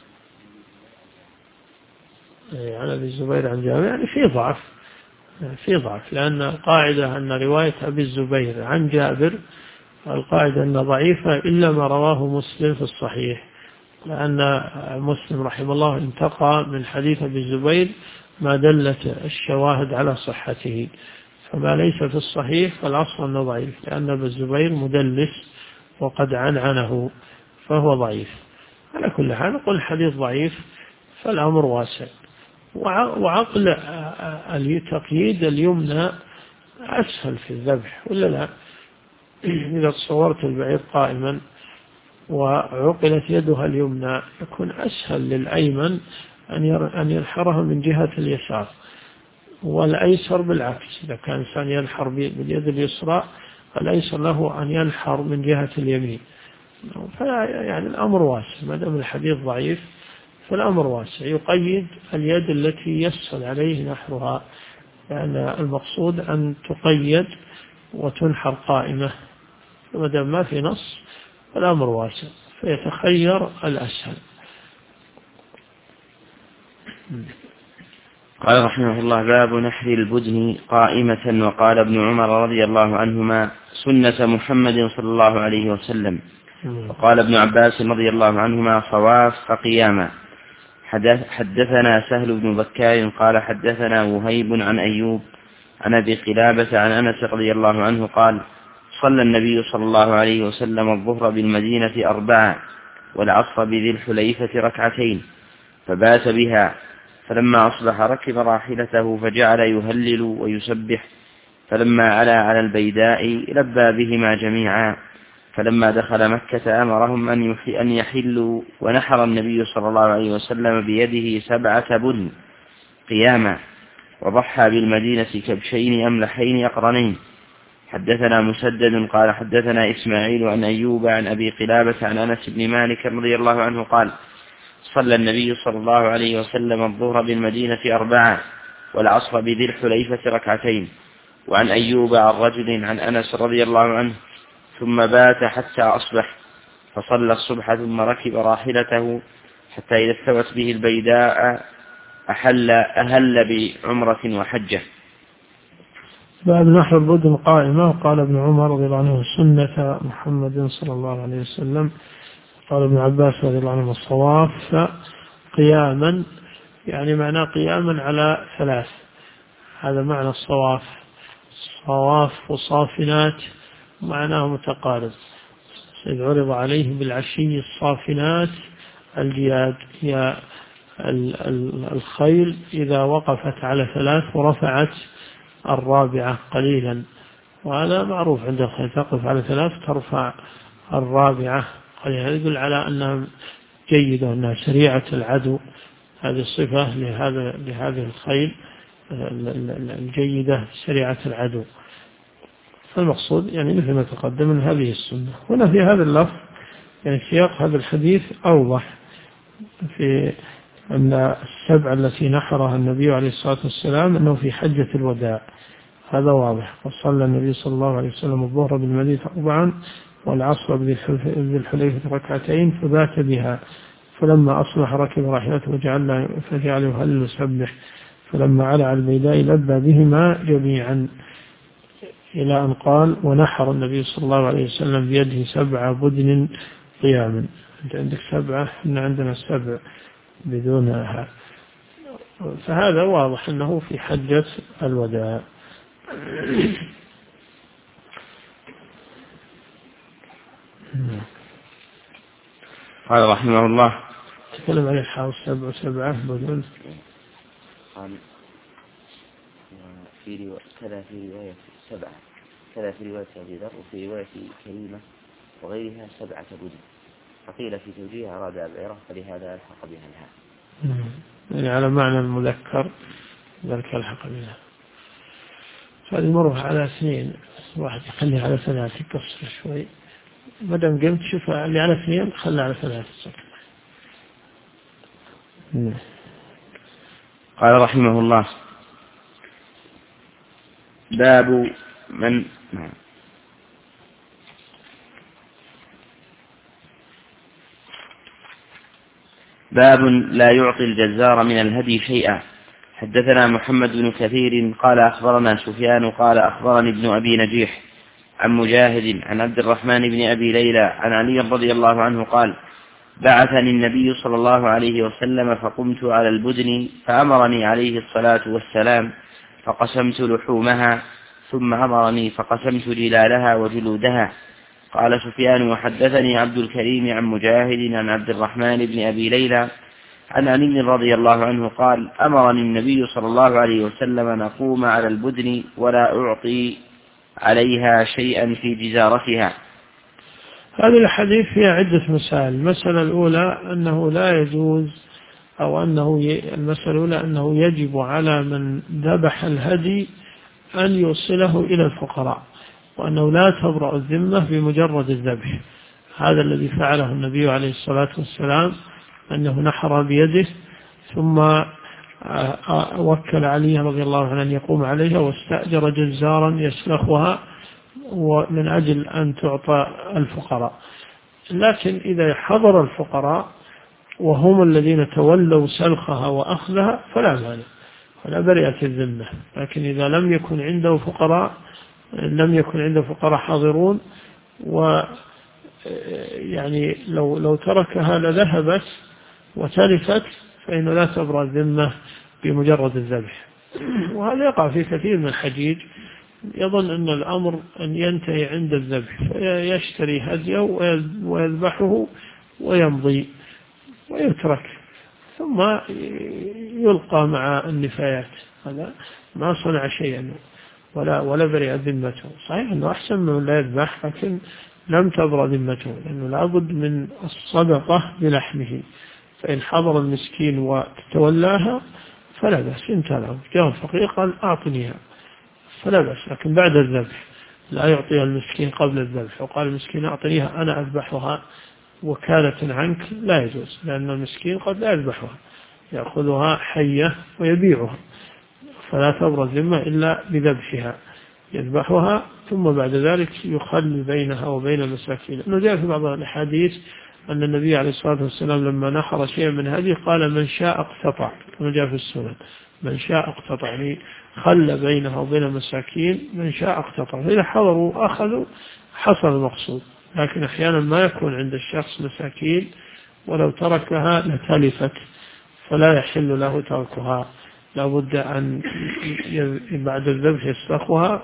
عن أبي الزبير عن جابر، يعني في ضعف لأن القاعدة أن رواية أبي الزبير عن جابر القاعدة أن ضعيفة إلا ما رواه مسلم في الصحيح، لأن مسلم رحمه الله انتقى من حديث أبي الزبير ما دلت الشواهد على صحته، فما ليس في الصحيح فالأصل أنه ضعيف، لأن أبي الزبير مدلس وقد عنعنه فهو ضعيف. على كل حال نقول الحديث ضعيف فالأمر واسع. وعقل التقييد اليمنى أسهل في الذبح ولا لا؟ إذا تصورت البعير قائما وعقلت يدها اليمنى يكون أسهل للأيمن أن ينحرها من جهة اليسار، والأيسر بالعكس، إذا كان إنسان ينحر باليد اليسرى فالأيسر له أن ينحر من جهة اليمين. يعني الأمر واسع، ما دام الحديث ضعيف فالأمر واسع، يقيد اليد التي يسهل عليه نحرها، لأن المقصود أن تقيد وتنحر قائمة، فما دام ما في نص فالأمر واسع فيتخير الأسهل. قال رحمه الله: باب نحر البدن قائمة. وقال ابن عمر رضي الله عنهما: سنة محمد صلى الله عليه وسلم. وقال ابن عباس رضي الله عنهما: صواف قياما. حدثنا سهل بن بكار قال حدثنا وهيب عن أيوب عن أبي قلابة عن أنس رضي الله عنه قال: صلى النبي صلى الله عليه وسلم الظهر بالمدينة 4 والعصر بذي الحليفة 2 فبات بها، فلما أصبح ركب راحلته فجعل يهلل ويسبح، فلما علا على البيداء لبى بهما جميعا، فلما دخل مكة أمرهم أن يحلوا، ونحر النبي صلى الله عليه وسلم بيده 7 بدن قياما، وضحى بالمدينة كبشين أملحين يقرنين. حدثنا مسدد قال حدثنا إسماعيل عن أيوب عن أبي قلابة عن أنس بن مالك رضي الله عنه قال: صلى النبي صلى الله عليه وسلم الظهر بالمدينة 4 والعصر بذي الحليفة 2. وعن أيوب عن رجل عن أنس رضي الله عنه: ثم بات حتى أصبح، فصلى الصبح ثم ركب راحلته حتى إذا استوت به البيداء أهل بعمرة وحجة. بعد نحر البدن قائمة. وقال ابن عمر رضي الله عنه: سنة محمد صلى الله عليه وسلم. قال ابن عباس رضي الله عنه: الصواف قياما، يعني معناه قياما على 3، هذا معنى الصواف. صواف وصافنات معناه متقارب. إذ عرض عليه بالعشي الصافنات الجياد، هي الخيل إذا وقفت على 3 ورفعت 4 قليلا، وهذا معروف عند الخيل، تقف على 3 ترفع 4 قليلا، يدل على أنها جيدة وأنها سريعة العدو. هذه الصفة لهذه الخيل الجيدة سريعة العدو. فالمقصود يعني مثل ما تقدم من هذه السنة. هنا في هذا اللفظ يعني سياق هذا الحديث أوضح في أن 7 التي نحرها النبي عليه الصلاة والسلام أنه في حجة الوداع، هذا واضح. وصلى النبي صلى الله عليه وسلم الظهر بالمدينة 4 والعصر بذي الحليفة 2 فبات بها، فلما أصبح ركب راحلته فجعل يهلل ويسبح، فلما على البيداء لبى بهما جميعا، إلى أن قال: ونحر النبي صلى الله عليه وسلم بيده 7 بدن قياما. أنت عندك 7، إحنا عندنا 7 بدونها، فهذا واضح أنه في حجة الوداع. قال رحمه الله: تكلم عن الحاوس 7 بدون. كذا في رواية 7، كذا في رواية أبي ذر، وفي رواية كريمة وغيرها 7 بدن، فقيل في توجيه أراد العرة فلهذا الحق بها الهاء. يعني على معنى المذكر ذلك الحق بها. فهذه مرة على 2، واحد يخلي على 3 يقصر شوي، ما دام قمت شوف اللي على 2 خلى على 3 سكت. قال رحمه الله: باب من باب لا يعطي الجزار من الهدي شيئا. حدثنا محمد بن كثير قال أخبرنا سفيان قال أخبرني ابن أبي نجيح عن مجاهد عن عبد الرحمن بن أبي ليلى عن علي رضي الله عنه قال: بعثني النبي صلى الله عليه وسلم فقمت على البدن فأمرني عليه الصلاة والسلام فقسمت لحومها، ثم أمرني فقسمت جلالها وجلودها. قال سفيان: وحدثني عبد الكريم عن مجاهد عن عبد الرحمن بن أبي ليلى عن علي رضي الله عنه قال: أمرني النبي صلى الله عليه وسلم أن أقوم على البدن ولا أعطي عليها شيئا في جزارتها. هذه الحديث فيها عدة مسائل. المسألة الأولى أنه لا يجوز، أو المسألة الأولى أنه يجب على من ذبح الهدي أن يوصله إلى الفقراء، وأنه لا تبرأ الذمة بمجرد الذبح. هذا الذي فعله النبي عليه الصلاة والسلام، أنه نحر بيده ثم وكل علي رضي الله عنه أن يقوم عليها، واستأجر جزارا يسلخها ومن أجل أن تعطى الفقراء. لكن إذا حضر الفقراء وهم الذين تولوا سلخها وأخذها فلا مانع، فلا برئت الذمة. لكن إذا لم يكن عنده فقراء حاضرون، ويعني لو تركها لذهبت وتلفت، فإنه لا تبرأ الذمة بمجرد الذبح. وهذا يقع في كثير من الحجيج، يظن أن الأمر أن ينتهي عند الذبح، فيشتري هديه ويذبحه ويمضي ويترك، ثم يلقى مع النفايات. هذا ما صنع شيئا ولا برئ ذمته. صحيح أنه أحسن من لا يذبح، لكن لم تبرأ ذمته، لأنه لابد من الصدقة بلحمه. فإن حضر المسكين وتولاها فلا بأس، انتهى الأمر. جاء الفقير قال أعطنيها فلا بأس، لكن بعد الذبح لا يعطيها المسكين قبل الذبح، وقال المسكين أعطنيها أنا أذبحها وكالة عنك، لا يجوز، لأن المسكين قد لا يذبحها، يأخذها حية ويبيعها، فلا تبرأ الذمة إلا بذبحها، يذبحها ثم بعد ذلك يخلي بينها وبين المساكين. أنه جاء في بعض الحديث أن النبي عليه الصلاة والسلام لما نحر شيئا من هذه قال: من شاء اقتطع، كما جاء في السنن، من شاء اقتطع، يعني خلى بينها وبين المساكين، من شاء اقتطع. فإذا حضروا أخذوا حصل المقصود. لكن أحيانا ما يكون عند الشخص مساكين، ولو تركها لتلفت، فلا يحل له تركها، لابد أن بعد الذبح يسلخها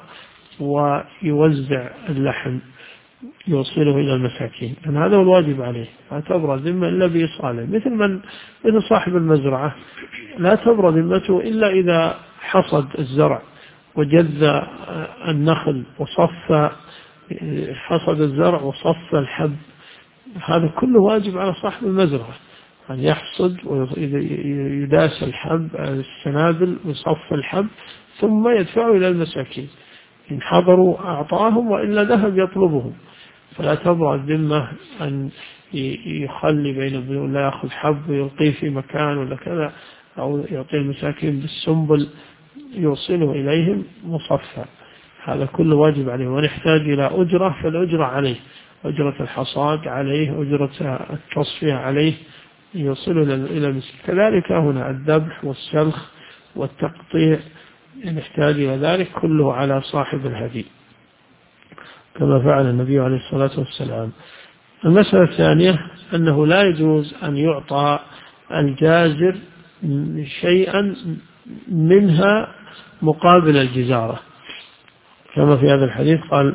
ويوزع اللحم يوصله إلى المساكين، لأن هذا هو الواجب عليه. لا تبرأ ذمة إلا بإيصاله، مثل صاحب المزرعة لا تبرأ ذمته إلا إذا حصد الزرع وجذ النخل وصف، حصد الزرع وصف الحب، هذا كله واجب على صاحب المزرعة، أن يحصد ويداس الحب السنابل ويصف الحب ثم يدفعه إلى المساكين. إن حضروا أعطاهم، وإلا ذهب يطلبهم. فلا تبرأ الذمة أن يخلي بين لا يأخذ حب ويلقيه في مكان ولا كذا، أو يعطي المساكين بالسنبل يوصله إليهم مصفى. هذا كله واجب عليه، ونحتاج إلى أجرة، فالأجرة عليه، أجرة الحصاد عليه، أجرة التصفية عليه، يوصله إلى المسكين. كذلك هنا الذبح والسلخ والتقطيع نحتاج إلى ذلك كله على صاحب الهدي، كما فعل النبي عليه الصلاة والسلام. المسألة الثانية أنه لا يجوز أن يعطى الجازر شيئا منها مقابل الجزارة، كما في هذا الحديث قال: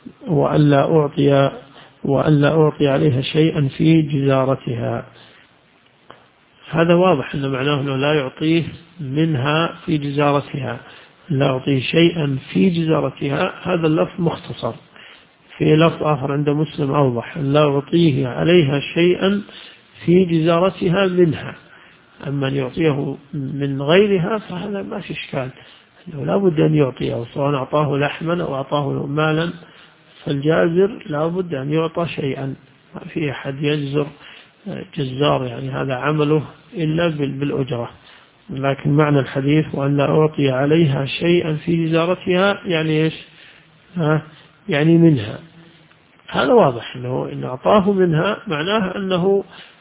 وألا أعطي عليها شيئا في جزارتها. هذا واضح أن معناه أنه لا يعطيه منها في جزارتها، لا يعطيه شيئا في جزارتها. هذا اللفظ مختصر. في لفظ آخر عند مسلم أوضح: لا يعطيه عليها شيئا في جزارتها منها. أما أن يعطيه من غيرها فهذا ما في إشكال، أنه لا بد أن يعطيه، سواء أعطاه لحما أو أعطاه مالا، فالجازر لا بد أن يعطى شيئا، ما في أحد يجزر جزار يعني هذا عمله إلا بالأجرة. لكن معنى الحديث وأن لا أعطي عليها شيئا في جزارتها يعني إيش؟ يعني منها، هذا واضح أنه إن أعطاه منها معناه أنه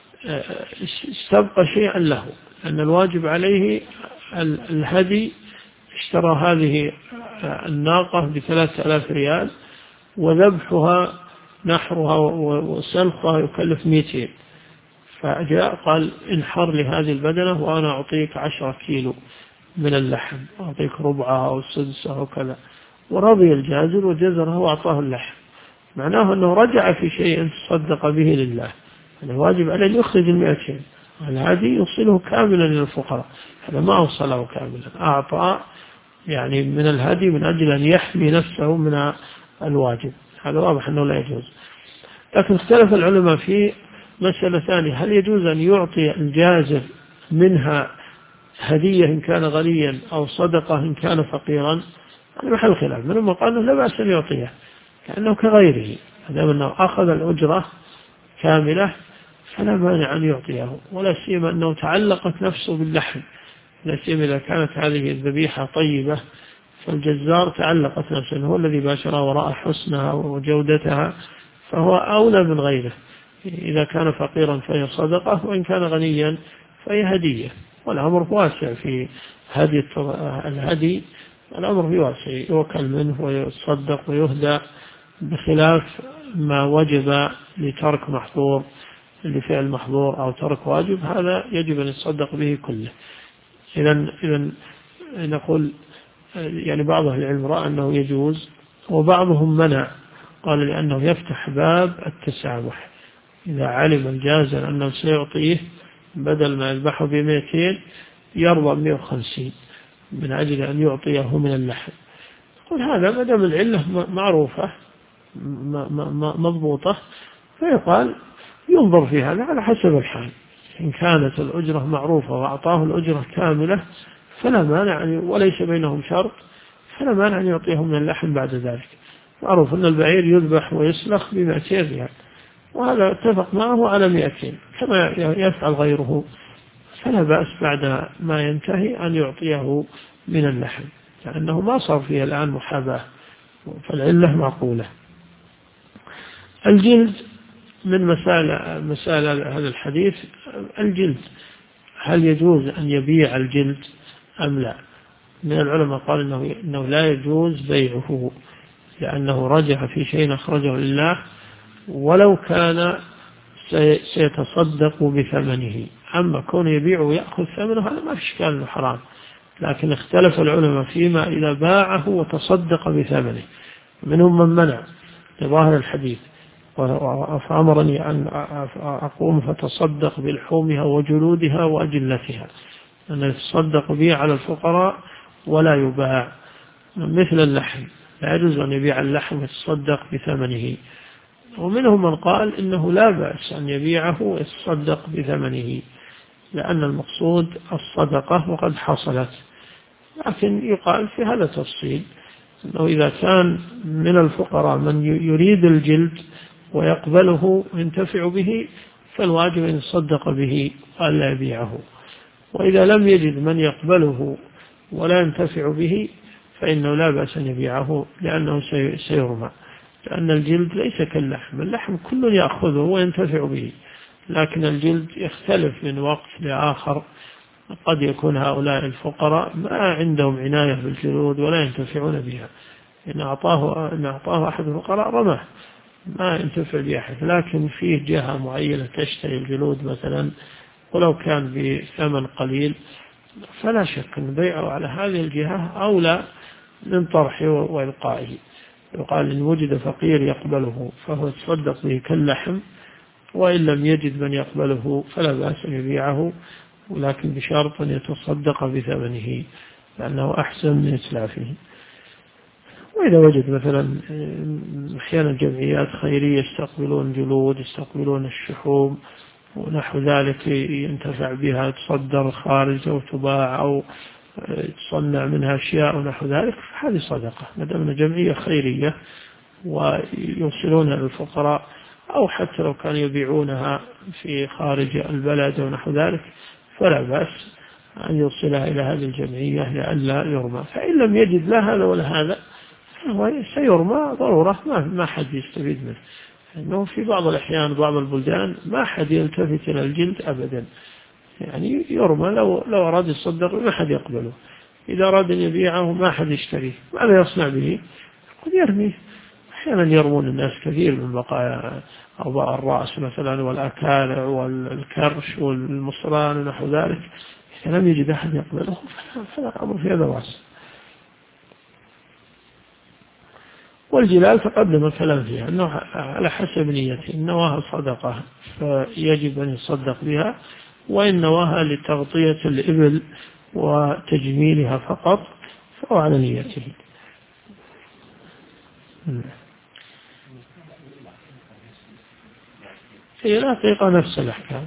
استبقى شيئا له، أن الواجب عليه الهدي، اشترى هذه الناقة ب3000 ريال، وذبحها نحرها وسلخها يكلف 200، فجاء قال انحر لهذه البدنة وأنا أعطيك 10 كيلو من اللحم، أعطيك ربعها أو سدسها وكذا، ورضي الجازر وجزره وأعطاه اللحم، معناه أنه رجع في شيء تصدق به لله. الواجب عليه أن يخرج 200، الهدي يوصله كاملا للفقراء، هذا ما أوصله كاملا، أعطى يعني من الهدي من أجل أن يحمي نفسه من الواجب، هذا واضح أنه لا يجوز. لكن اختلف العلماء في مسألة ثانية، هل يجوز أن يعطي الجازر منها هدية إن كان غنيا أو صدقة إن كان فقيرا؟ هذا محل خلاف، منهم قالوا لا بأس أن يعطيه كأنه كغيره، هذا أنه أخذ الأجرة كاملة فلا مانع أن يعطيه، ولا سيما أنه تعلقت نفسه باللحم، لا سيما إذا كانت هذه الذبيحة طيبة، فالجزار تعلقت نفسه، هو الذي باشر وراء حسنها وجودتها، فهو أولى من غيره. إذا كان فقيرا فهي صدقة، وإن كان غنيا فهي هدية، والأمر واسع في الهدي، الأمر في واسع، يوكل منه ويصدق ويهدى، بخلاف ما وجب لترك محظور، لفعل محظور أو ترك واجب، هذا يجب أن يصدق به كله. إذن نقول يعني بعض أهل العلم رأى أنه يجوز، وبعضهم منع، قال لأنه يفتح باب التسامح، إذا علم الجازر أنه سيعطيه بدل ما يذبحه ب200 يرضى ب150 من أجل أن يعطيه من اللحم. قل هذا ما دام العلة معروفة مضبوطة، فيقال ينظر في هذا على حسب الحال، إن كانت الأجرة معروفة وأعطاه الأجرة كاملة فلا مانع، وليس بينهم شرط، فلا مانع أن يعطيهم من اللحم بعد ذلك. معروف أن البعير يذبح ويسلخ ب200 ريال، وهذا اتفق معه على 200 كما يفعل غيره، فلا بأس بعد ما ينتهي أن يعطيه من اللحم، لأنه ما صار فيه الآن محاباة، فالعلة معقولة. الجلد من مسائل هذا الحديث، الجلد هل يجوز أن يبيع الجلد أم لا؟ من العلماء قال إنه لا يجوز بيعه، لأنه رجع في شيء أخرجه لله، ولو كان سيتصدق بثمنه، أما كون يبيعه ويأخذ ثمنه هذا ما في إشكال أنه حرام، لكن اختلف العلماء فيما إذا باعه وتصدق بثمنه، منهم من منع لظاهر الحديث، فأمرني أن أقوم فتصدق بلحومها وجلودها وأجلتها، أن يتصدق به على الفقراء ولا يباع، مثل اللحم لا يجوز أن يبيع اللحم ويتصدق بثمنه. ومنهم من قال إنه لا بأس أن يبيعه ويتصدق بثمنه، لأن المقصود الصدقة وقد حصلت، لكن يقال في هذا تفصيل، أنه إذا كان من الفقراء من يريد الجلد ويقبله وينتفع به فالواجب أن يصدق به وأن لا يبيعه، وإذا لم يجد من يقبله ولا ينتفع به فإنه لا بأس أن يبيعه، لأنه سيرمى، لأن الجلد ليس كاللحم، اللحم كل يأخذه وينتفع به، لكن الجلد يختلف من وقت لآخر، قد يكون هؤلاء الفقراء ما عندهم عناية بالجلود ولا ينتفعون بها، إن أعطاه أحد الفقراء رماه ما ينتفع بأحد، لكن فيه جهة معينة تشتري الجلود مثلا ولو كان بثمن قليل، فلا شك أن بيعه على هذه الجهة أولى من طرحه وإلقائه. يقال إن وجد فقير يقبله فهو يتصدق به كاللحم، وإن لم يجد من يقبله فلا بأس أن يبيعه، ولكن بشرط أن يتصدق بثمنه لأنه أحسن من إتلافه. وإذا وجد مثلا أحيانا جمعيات خيرية يستقبلون جلود، يستقبلون الشحوم، ونحو ذلك ينتفع بها، تصدر خارج أو تباع أو تصنع منها أشياء ونحو ذلك، هذه صدقة ما دام أنها جمعية خيرية ويوصلونها للفقراء، أو حتى لو كانوا يبيعونها في خارج البلد ونحو ذلك فلا بأس أن يوصلها إلى هذه الجمعية لئلا يرمى. فإن لم يجد لا هذا ولا هذا فهو سيرمى ضرورة، ما حد يستفيد منه. إنه في بعض الأحيان بعض البلدان ما حد يلتفت إلى الجلد أبدا، يعني يرمى، لو أراد يصدق ما حد يقبله، إذا أراد أن يبيعه ما حد يشتريه، ماذا يصنع به؟ قد يرميه. أحيانا يرمون الناس كثير من بقايا أعضاء الرأس مثلا والأكالع والكرش والمصران ونحو ذلك، إذا لم يجد أحد يقبله فلا أمر في هذا واسع. والجلال تقدم الكلام فيها أنه على حسب نيته، إن نواها صدقة فيجب أن يصدق بها، وإن نواها لتغطية الإبل وتجميلها فقط فهو على نيته. هي لا تلقى نفس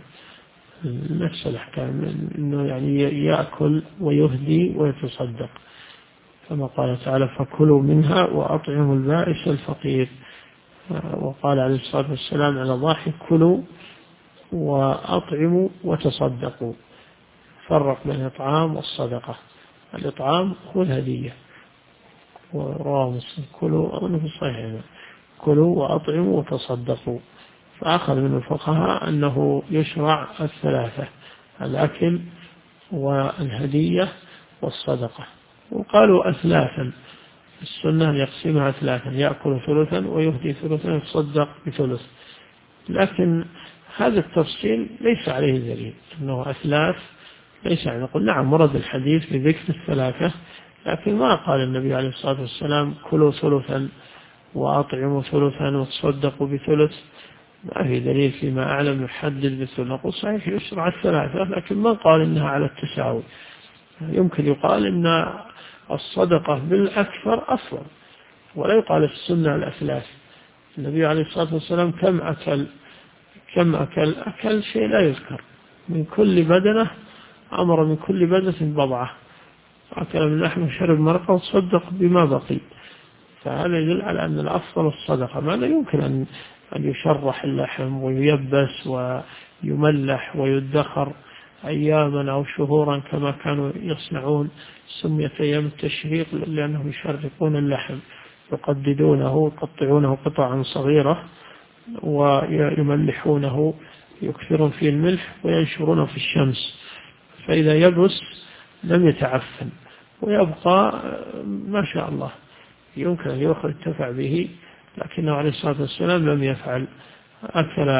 الأحكام إنه يعني يأكل ويهدي ويتصدق، كما قال تعالى فكلوا منها وأطعموا البائس الفقير. وقال عليه الصلاة والسلام على ضاحك كلوا وأطعموا وتصدقوا، فرق بين الإطعام والصدقة. الإطعام هو الهدية، ورواه مسلم كلوا أظن في الصحيح كلوا وأطعموا وتصدقوا. فأخذ من الفقهاء أنه يشرع الثلاثة، الأكل والهدية والصدقة، وقالوا أثلاثا، السنة يقسمها ثلاثا، يأكل ثلثا ويهدي ثلثا ويتصدق بثلث. لكن هذا التفصيل ليس عليه دليل أنه أثلاث، ليس يعني نقول نعم ورد الحديث بذكر الثلاثة، لكن ما قال النبي عليه الصلاة والسلام كلوا ثلثا وأطعموا ثلثا وتصدقوا بثلث، ما في دليل فيما أعلم يحدد بثلث. نقول صحيح يشرع الثلاثة، لكن ما قال إنها على التساوي. يمكن يقال إن الصدقة بالأكثر أفضل، ولا يقال السنة الأثلاث. النبي عليه الصلاة والسلام كم أكل شيء لا يذكر، من كل بدنة أمر من كل بدنة بضعة، أكل من لحم وشرب مرقة وتصدق بما بقي. فهذا يدل على أن الأفضل الصدقة. ما لا يمكن أن يشرح اللحم وييبس ويملح ويدخر أياما أو شهورا كما كانوا يصنعون. سميت أيام التشريق لأنهم يشرقون اللحم، يقددونه يقطعونه قطعا صغيرة ويملحونه، يكثرون فيه الملح وينشرونه في الشمس، فإذا يبس لم يتعفن ويبقى ما شاء الله يمكن أن يؤخذ التفع به. لكنه عليه الصلاة والسلام لم يفعل، أكل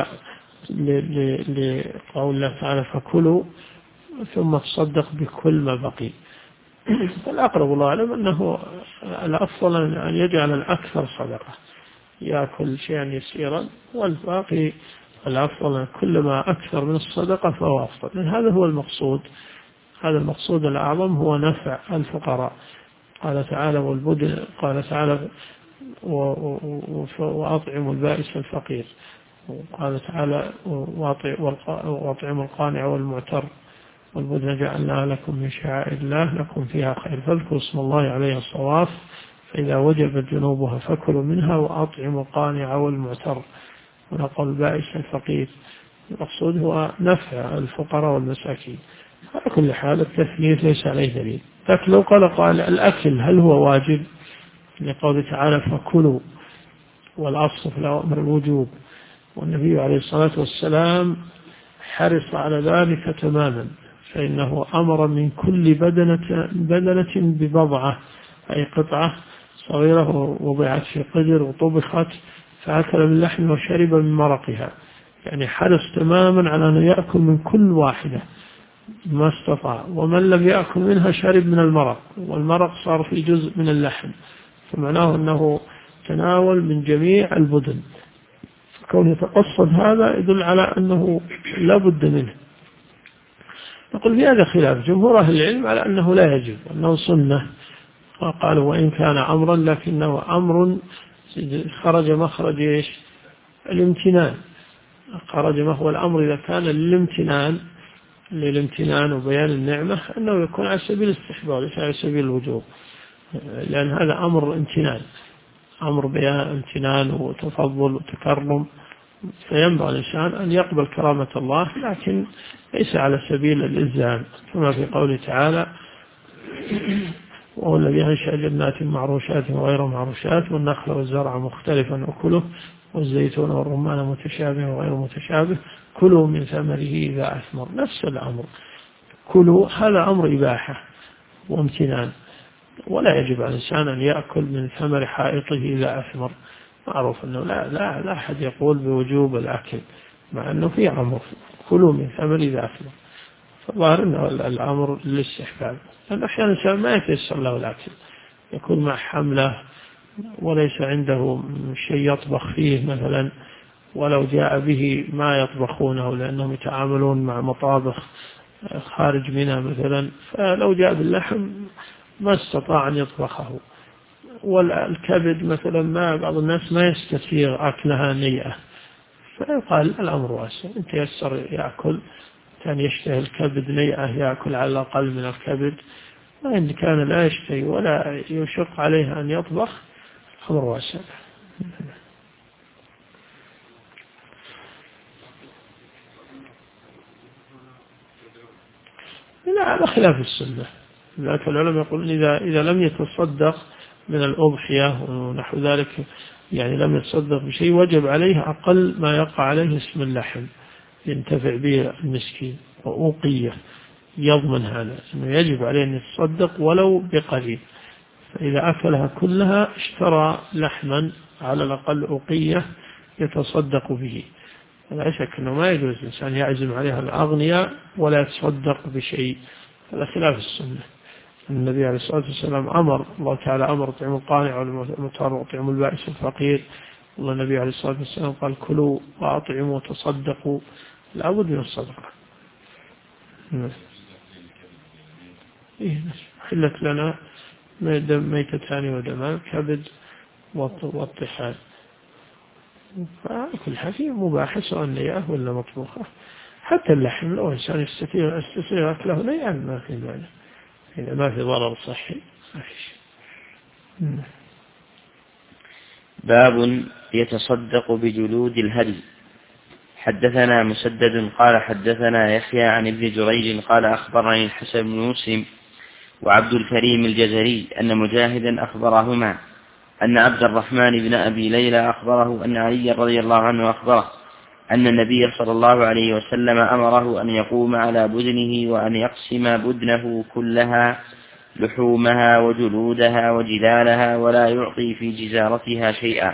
لقول الله تعالى فكلوا ثم تصدق بكل ما بقي. فالأقرب الله أعلم أنه الأفضل أن يجعل الأكثر صدقة، يأكل شيئا يسيرا والباقي الأفضل كلما أكثر من الصدقة فهو أفضل. لأن هذا هو المقصود، هذا المقصود الأعظم هو نفع الفقراء. قال تعالى وأطعموا البائس الفقير، وقال تعالى وأطعموا القانع والمعتر والبدن جعلناها لكم من شعائر الله لكم فيها خير فاذكروا اسم الله عليها الصواف فإذا وجبت جنوبها فكلوا منها وأطعموا القانع والمعتر ونقل البائس الفقير. المقصود هو نفع الفقراء والمساكين. على كل حال التثليث ليس عليه دليل. لكن لو قال الأكل هل هو واجب؟ لقول تعالى فكلوا، والأصل في الأمر الوجوب، والنبي عليه الصلاة والسلام حرص على ذلك تماما، فإنه أمر من كل بدنة ببضعة، أي قطعة صغيرة وضعت في قدر وطبخت فأكل من لحم وشرب من مرقها، يعني حرص تماما على أن يأكل من كل واحدة ما استطاع، ومن لم يأكل منها شرب من المرق، والمرق صار في جزء من اللحم، فمعناه أنه تناول من جميع البدن. فكون يتقصد هذا يدل على أنه لا بد منه. نقول في هذا خلاف جمهور أهل العلم على أنه لا يجب، أنه سنة، وقالوا وإن كان أمرا لكنه أمر خرج مخرج الامتنان، خرج ما هو الأمر إذا كان للامتنان وبيان النعمة أنه يكون على سبيل الاستحباب ليس على سبيل الوجوب، لأن هذا أمر امتنان، أمر بيان امتنان وتفضل وتكرم، فينبغي الإنسان أن يقبل كرامة الله لكن ليس على سبيل الإلزام، كما في قوله تعالى: وهو الذي أنشأ جنات معروشات وغير معروشات والنخل والزرع مختلفا أكله والزيتون والرمان متشابه وغير متشابه كلوا من ثمره إذا أثمر. نفس الأمر، كلوا، هذا أمر إباحة وامتنان، ولا يجب على الإنسان أن يأكل من ثمر حائطه إذا أثمر. معروف أنه لا أحد يقول بوجوب الأكل، مع أنه في أمر كلوا من ثمر إذا أثمر، فظاهر أنه الأمر للاستحباب، لأن أحيانا الإنسان ما يتيسر له الأكل، يكون مع حمله وليس عنده شيء يطبخ فيه مثلا، ولو جاء به ما يطبخونه لأنهم يتعاملون مع مطابخ خارج منها مثلا، فلو جاء باللحم ما استطاع أن يطبخه. والكبد مثلا ما بعض الناس ما يستسيغ أكلها نيئة، فيقال الأمر واسع، إن تيسر يأكل، كان يشتهي الكبد نيئة يأكل على الأقل من الكبد، وإن كان لا يشتهي ولا يشق عليه أن يطبخ أمر واسع. لا، على خلاف السنة، لكن العلماء يقولون إذا لم يتصدق من الأضحية ونحو ذلك، يعني لم يتصدق بشيء، وجب عليه أقل ما يقع عليه اسم اللحم ينتفع به المسكين، وأوقية يضمن هذا أنه يجب عليه أن يتصدق ولو بقليل، فإذا أكلها كلها اشترى لحما على الأقل أوقية يتصدق به. لا شك أنه ما يجوز الإنسان يعزم عليها الأغنياء ولا يتصدق بشيء، هذا خلاف السنة. النبي عليه الصلاة والسلام الله تعالى أمر: اطعموا القانع والمضطر واطعموا البائس الفقير. والله النبي عليه الصلاة والسلام قال: كلوا وأطعموا وتصدقوا، لابد من الصدقة. حلت لنا ميتتان ودمان، كبد والطحال، فكل حاجة مباحة سواء نيئة ولا مطبوخة. حتى اللحم لو إنسان يستطيع أكله نيئا ما في معنى، إذا ما في ضرر صحي ما في شيء. باب يتصدق بجلود الهدي. حدثنا مسدد قال حدثنا يحيى عن ابن جريج قال أخبرني الحسن بن مسلم وعبد الكريم الجزري أن مجاهدا أخبرهما أن عبد الرحمن بن أبي ليلى أخبره أن علي رضي الله عنه أخبره أن النبي صلى الله عليه وسلم أمره أن يقوم على بدنه وأن يقسم بدنه كلها لحومها وجلودها وجلالها ولا يعطي في جزارتها شيئا.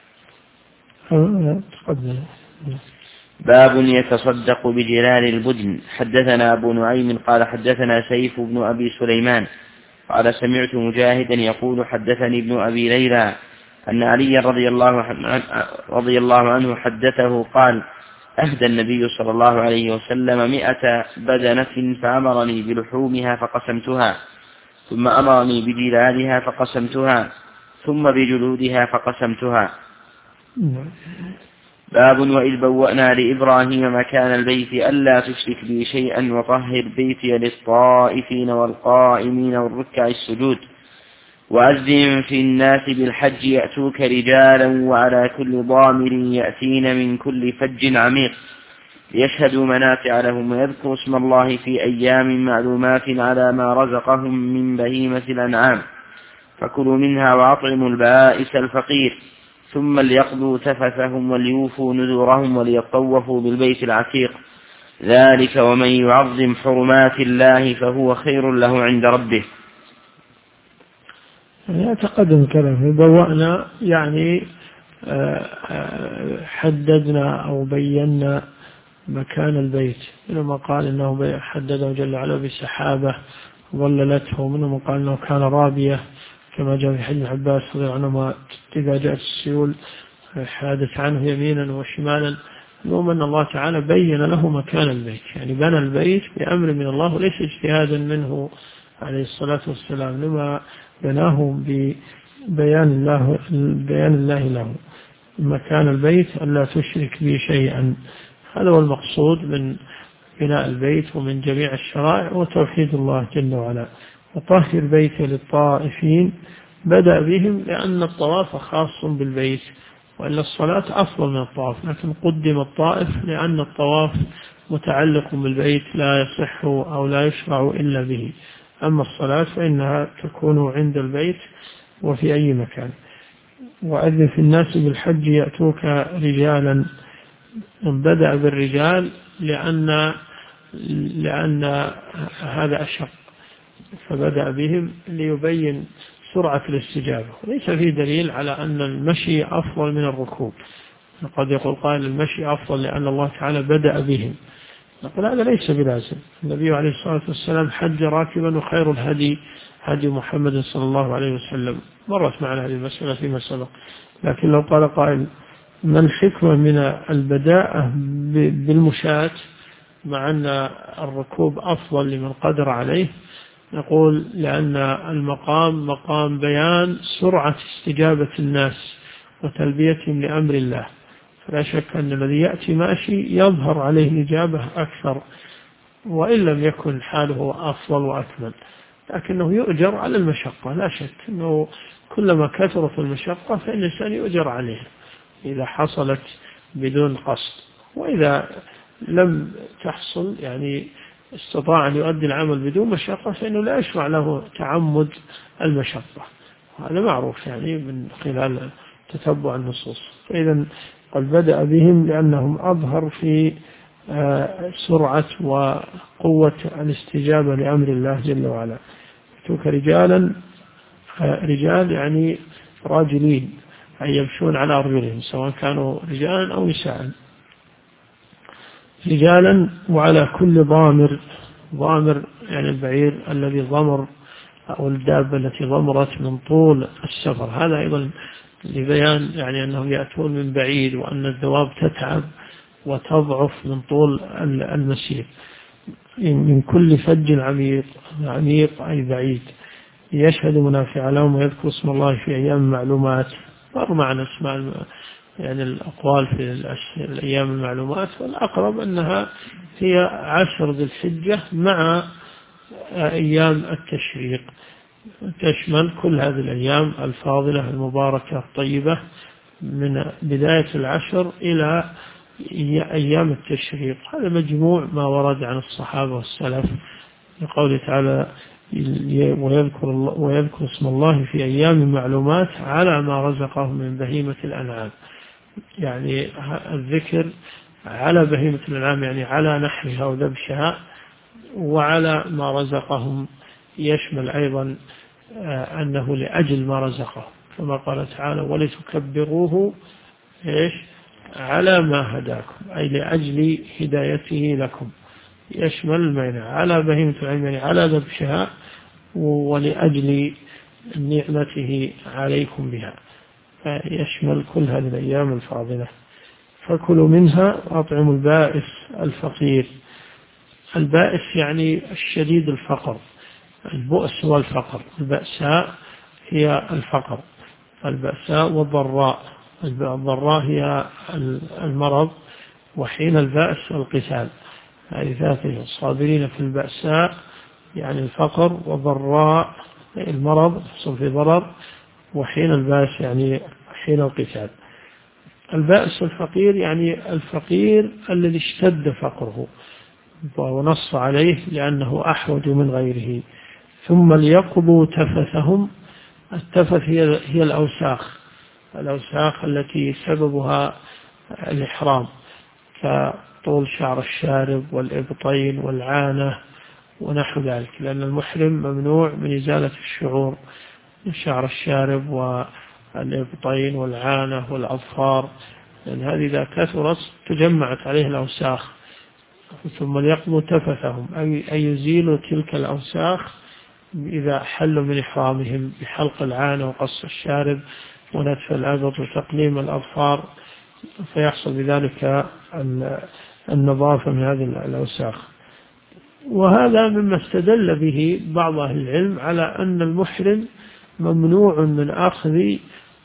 باب يتصدق بجلال البدن. حدثنا أبو نعيم قال حدثنا سيف بن أبي سليمان قال سمعت مجاهدا يقول حدثني ابن أبي ليلى أن علي رضي الله عنه حدثه قال أهدى النبي صلى الله عليه وسلم 100 بدنة فأمرني بلحومها فقسمتها، ثم أمرني بجلالها فقسمتها، ثم بجلودها فقسمتها. باب وإذ بوأنا لإبراهيم مكان البيت ألا تشرك بي شيئا وطهر بيتي للطائفين والقائمين والركع السجود وأذن في الناس بالحج يأتوك رجالا وعلى كل ضامر يأتين من كل فج عميق ليشهدوا منافع لهم ويذكروا اسم الله في أيام معلومات على ما رزقهم من بهيمة الأنعام فكلوا منها وأطعموا البائس الفقير ثم ليقضوا تفثهم وليوفوا نذورهم وليطوفوا بالبيت العتيق ذلك ومن يعظم حرمات الله فهو خير له عند ربه. يتقدم كلام بوأنا يعني حددنا أو بينا مكان البيت، منهم قال إنه حدده جل وعلا بسحابة ظللته، منهم قال إنه كان رابية كما جاء في حديث عباس رضي الله عنهما إذا جاءت السيول حادث عنه يمينا وشمالا. المهم أن الله تعالى بين له مكان البيت، يعني بنى البيت بأمر من الله وليس اجتهادا منه عليه الصلاة والسلام، لما بناه ببيان الله له. مكان البيت ألا تشرك بي شيئا. هذا هو المقصود من بناء البيت ومن جميع الشرائع، وتوحيد الله جل وعلا. وطهر بيتي للطائفين بدأ بهم لأن الطواف خاص بالبيت، وإلا الصلاة أفضل من الطواف، لكن قدم الطائف لأن الطواف متعلق بالبيت لا يصح أو لا يشرع إلا به. أما الصلاة فإنها تكون عند البيت وفي أي مكان. وأذن في الناس بالحج يأتوك رجالا، بدأ بالرجال لأن هذا أشق، فبدأ بهم ليبين سرعة الاستجابة. ليس في دليل على أن المشي أفضل من الركوب. قد يقول قائل المشي أفضل لأن الله تعالى بدأ بهم، نقول هذا ليس بلازم. النبي عليه الصلاة والسلام حج راكبا، وخير الهدي هدي محمد صلى الله عليه وسلم. مرت معنا هذه المسألة فيما سبق. لكن لو قال قائل ما الحكمة من البداءة بالمشاة مع أن الركوب أفضل لمن قدر عليه، نقول لأن المقام مقام بيان سرعة استجابة الناس وتلبيتهم لأمر الله، فلا شك أن الذي يأتي ماشي يظهر عليه الإجابة أكثر، وإن لم يكن حاله أفضل وأكمل، لكنه يؤجر على المشقة. لا شك أنه كلما كثرت المشقة فإن الإنسان يؤجر عليها إذا حصلت بدون قصد، وإذا لم تحصل يعني استطاع أن يؤدي العمل بدون مشقة فإنه لا يشرع له تعمد المشقة. هذا معروف يعني من خلال تتبع النصوص. فإذا قد بدأ بهم لأنهم أظهر في سرعة وقوة الاستجابة لأمر الله جل وعلا. يأتوك رجالا، رجال يعني راجلين، أي يمشون على أرجلهم سواء كانوا رجالا أو نساء، رجالا وعلى كل ضامر. ضامر يعني البعير الذي ضمر أو الدابة التي ضمرت من طول السفر. هذا أيضا لبيان يعني أنهم يأتون من بعيد، وأن الدواب تتعب وتضعف من طول المسير. من كل فج عميق، عميق أي بعيد، يشهد منافع لهم ويذكر اسم الله في أيام معلومات. مر معنا اسماء يعني الأقوال في الأيام المعلومات، والأقرب أنها هي 10 ذي الحجة مع أيام التشريق، تشمل كل هذه الأيام الفاضلة المباركة الطيبة من بداية 10 إلى أيام التشريق. هذا مجموع ما ورد عن الصحابة والسلف لقوله تعالى ويذكر اسم الله في أيام معلومات على ما رزقهم من بهيمة الأنعام. يعني الذكر على بهيمة الأنعام يعني على نحرها وذبحها، وعلى ما رزقهم يشمل أيضا أنه لأجل ما رزقهم، كما قال تعالى ولتكبروه على ما هداكم، أي لأجل هدايته لكم. يشمل المعنى على بهيمة الأنعام يعني على ذبحها ولأجل نعمته عليكم بها، يشمل كل هذه الأيام الفاضلة. فكلوا منها وأطعموا البائس الفقير. البائس يعني الشديد الفقر، البؤس والفقر. البأساء هي الفقر، البأساء والضراء. الضراء هي المرض، وحين البأس القتال. هذه ذاته الصابرين في البأساء يعني الفقر، وضراء المرض يحصل في ضرر، وحين البأس يعني حين القتال. البأس الفقير يعني الفقير الذي اشتد فقره ونص عليه لأنه أحوج من غيره. ثم ليقضوا تفثهم. التفث هي الأوساخ، الأوساخ التي سببها الإحرام، كطول شعر الشارب والإبطين والعانة ونحو ذلك، لأن المحرم ممنوع من إزالة الشعور من شعر الشارب والإبطين والعانة والأظفار، لأن هذه إذا كثرت تجمعت عليه الأوساخ. ثم ليقضوا تفثهم أي يزيلوا تلك الأوساخ إذا حلوا من إحرامهم بحلق العانة وقص الشارب ونتف الأبط وتقليم الأظفار، فيحصل بذلك النظافة من هذه الأوساخ. وهذا مما استدل به بعض أهل العلم على أن المحرم ممنوع من أخذ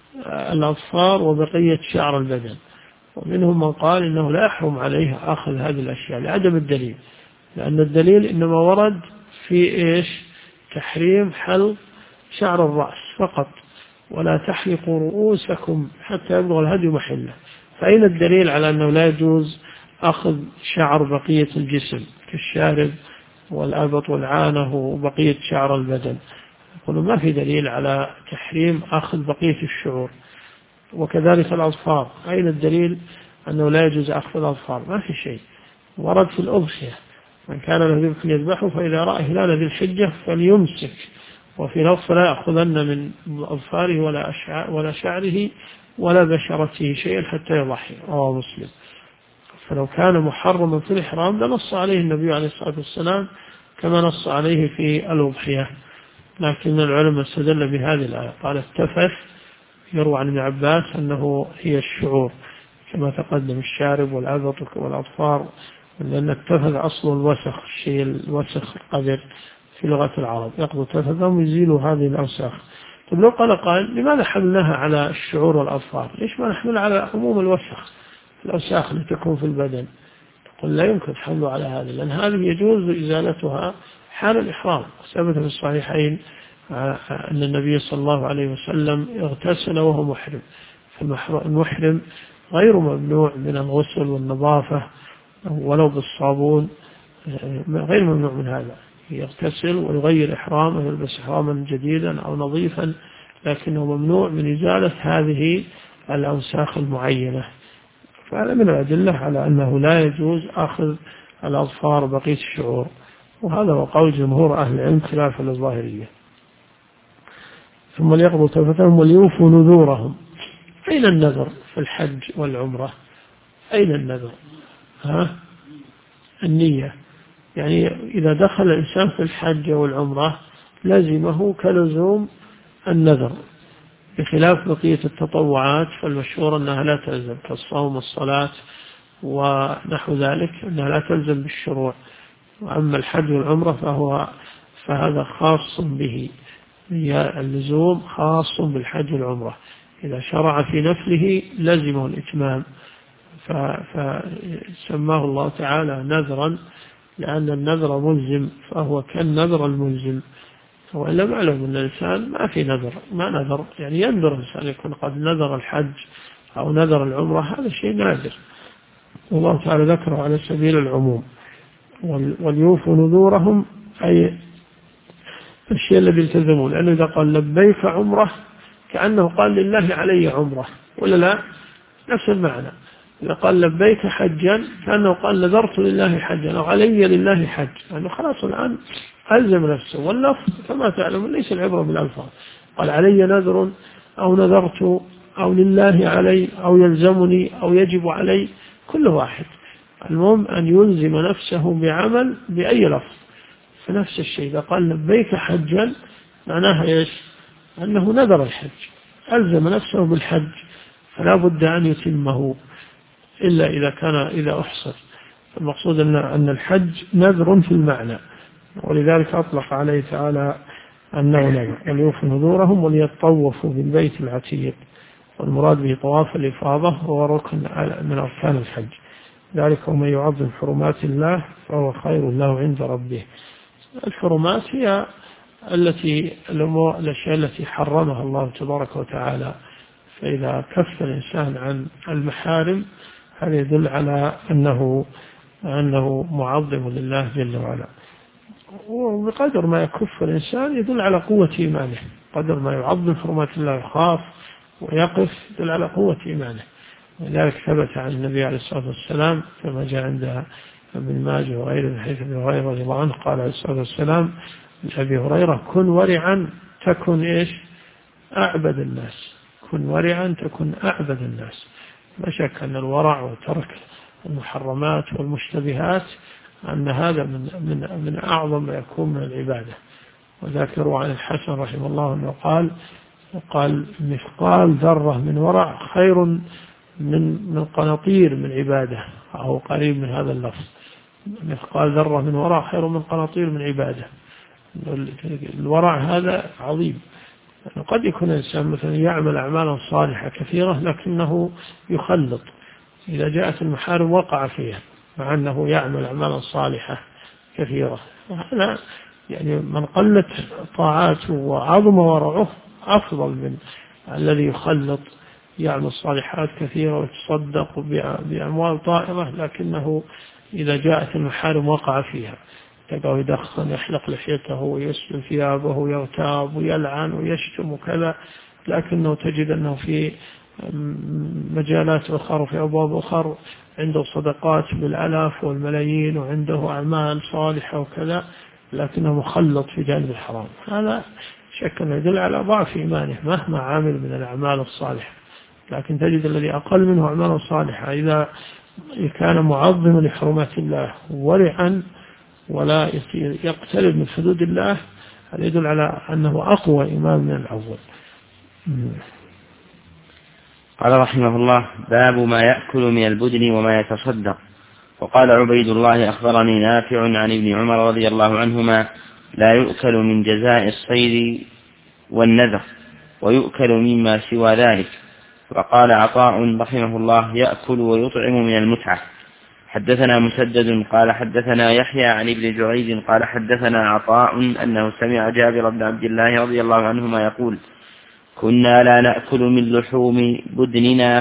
الأظفار وبقية شعر البدن. ومنهم من قال إنه لا يحرم عليه أخذ هذه الأشياء لعدم الدليل، لأن الدليل إنما ورد في إيش؟ تحريم حلق شعر الرأس فقط، ولا تحلقوا رؤوسكم حتى يبلغ الهدي محله. فأين الدليل على أنه لا يجوز أخذ شعر بقية الجسم كالشارب والأبط والعانة وبقية شعر البدن؟ يقولون ما في دليل على تحريم أخذ بقية الشعور. وكذلك الأظفار، أين الدليل أنه لا يجوز أخذ الأظفار؟ ما في شيء. ورد في الأضحية من كان له ذبح يذبحه فإذا رأى هلال ذي الحجة فليمسك، وفي لفظ لا يأخذن من أظفاره ولا شعره ولا بشرته شيئا حتى يضحي، رواه مسلم. فلو كان محرما في الإحرام لنص عليه النبي عليه الصلاة والسلام كما نص عليه في الأضحية، لكن العلماء استدل بهذه الآية. قال التفث يروى عن ابن عباس أنه هي الشعور كما تقدم، الشارب والعبط والأظفار، لأن التفث أصل الوسخ، الشيء الوسخ القذر في لغة العرب، يقضوا تفثهم يزيلوا هذه الأوساخ. طيب لو قال لماذا حملناها على الشعور والأظفار؟ ليش ما نحمل على عموم الوسخ، الأوساخ اللي تكون في البدن؟ قل لا يمكن حمله على هذه، لأن هذه يجوز إزالتها حال الإحرام. ثبت في الصحيحين أن النبي صلى الله عليه وسلم اغتسل وهو محرم، فالمحرم غير ممنوع من الغسل والنظافة ولو بالصابون، غير ممنوع من هذا، يغتسل ويغير إحرامه ويلبس إحراما جديدا أو نظيفا، لكنه ممنوع من إزالة هذه الأوساخ المعينة. فهذا من الأدلة على أنه لا يجوز أخذ الأظفار بقية الشعور، وهذا هو قول جمهور أهل العلم خلافا للظاهرية. ثم ليقضوا تفتهم وليوفوا نذورهم. أين النذر في الحج والعمرة؟ أين النذر؟ النية. يعني إذا دخل الإنسان في الحج والعمرة لزمه كلزوم النذر، بخلاف بقية التطوعات فالمشهور أنها لا تلزم، كالصوم والصلاة ونحو ذلك أنها لا تلزم بالشروع. وأما الحج والعمرة فهذا خاص به، اللزوم خاص بالحج والعمرة، إذا شرع في نفله لزمه الإتمام، فسماه الله تعالى نذرا، لأن النذر ملزم، فهو كالنذر الملزم. وإلا معلوم أن الإنسان ما في نذر، ما نذر، يعني ينذر الإنسان يكون قد نذر الحج أو نذر العمرة، هذا شيء نادر، والله تعالى ذكره على سبيل العموم. وليوفوا نذورهم أي الشيء الذي يلتزمون، لأنه إذا قال لبيك عمرة كأنه قال لله علي عمرة، ولا لا؟ نفس المعنى. إذا قال لبيك حجا كأنه قال نذرت لله حجا أو علي لله حج، لأنه خلاص الآن ألزم نفسه. واللفظ كما تعلم ليس العبرة بالألفاظ، قال علي نذر أو نذرت أو لله علي أو يلزمني أو يجب علي، كل واحد، المهم أن يلزم نفسه بعمل بأي لفظ. فنفس الشيء إذا قال لبيك حجا معناها إيش؟ أنه نذر الحج، ألزم نفسه بالحج، فلا بد أن يتمه إلا إذا أحصر. المقصود أن الحج نذر في المعنى، ولذلك أطلق عليه تعالى أنه نذر. وليوفوا نذورهم وليطوفوا بالبيت العتيق، والمراد به طواف الإفاضة وهو ركن من أركان الحج، ذلك ومن يعظم حرمات الله فهو خير له عند ربه. الحرمات هي الأشياء التي حرمها الله تبارك وتعالى، فإذا كف الإنسان عن المحارم هذا يدل على أنه معظم لله جل وعلا. وبقدر ما يكف الإنسان يدل على قوة إيمانه، قدر ما يعظم حرمات الله يخاف ويقف يدل على قوة إيمانه. ولذلك ثبت عن النبي عليه الصلاة والسلام كما جاء عند ابن ماجه وغيره من حديث ابي هريرة رضي الله عنه، قال عليه الصلاة والسلام لأبي هريرة كن ورعا تكن إيش؟ أعبد الناس، كن ورعا تكن أعبد الناس. لا شك أن الورع وترك المحرمات والمشتبهات أن هذا من أعظم ما يكون من العبادة. وذكروا عن الحسن رحمه الله أنه قال مثقال ذرة من ورع خير من قناطير من عبادة، أو قريب من هذا اللفظ، مثقال ذرة من ورع خير من قناطير من عبادة. الورع هذا عظيم، قد يكون الإنسان مثلا يعمل أعمالا صالحة كثيرة لكنه يخلط، إذا جاءت المحارم وقع فيها مع أنه يعمل أعمالا صالحة كثيرة. هذا يعني من قلت طاعاته وعظم ورعه أفضل من الذي يخلط يعمل صالحات كثيرة ويتصدق بأموال طائرة لكنه إذا جاءت المحارم وقع فيها، تلقاه يدخن، يحلق لحيته ويسلم ثيابه ويغتاب ويلعن ويشتم وكذا، لكنه تجد أنه في مجالات أخرى وفي أبواب أخرى عنده صدقات بالآلاف والملايين وعنده أعمال صالحة وكذا، لكنه مخلط في جانب الحرام. هذا شك يدل على ضعف إيمانه مهما عامل من الأعمال الصالحة. لكن تجد الذي أقل منه أعمال صالحة إذا كان معظما لحرمات الله ورعا ولا يقترب من حدود الله، هذا يدل على أنه أقوى إيمان من الأول. قال رحمه الله: باب ما يأكل من البدن وما يتصدق. وقال عبيد الله: أخبرني نافع عن ابن عمر رضي الله عنهما: لا يؤكل من جزاء الصيد والنذر، ويؤكل مما سوى ذلك. وقال عطاء رحمه الله: يأكل ويطعم من المتعة. حدثنا مسدد قال حدثنا يحيى عن ابن جريج قال حدثنا عطاء أنه سمع جابر بن عبد الله رضي الله عنهما يقول: كنا لا نأكل من لحوم بدننا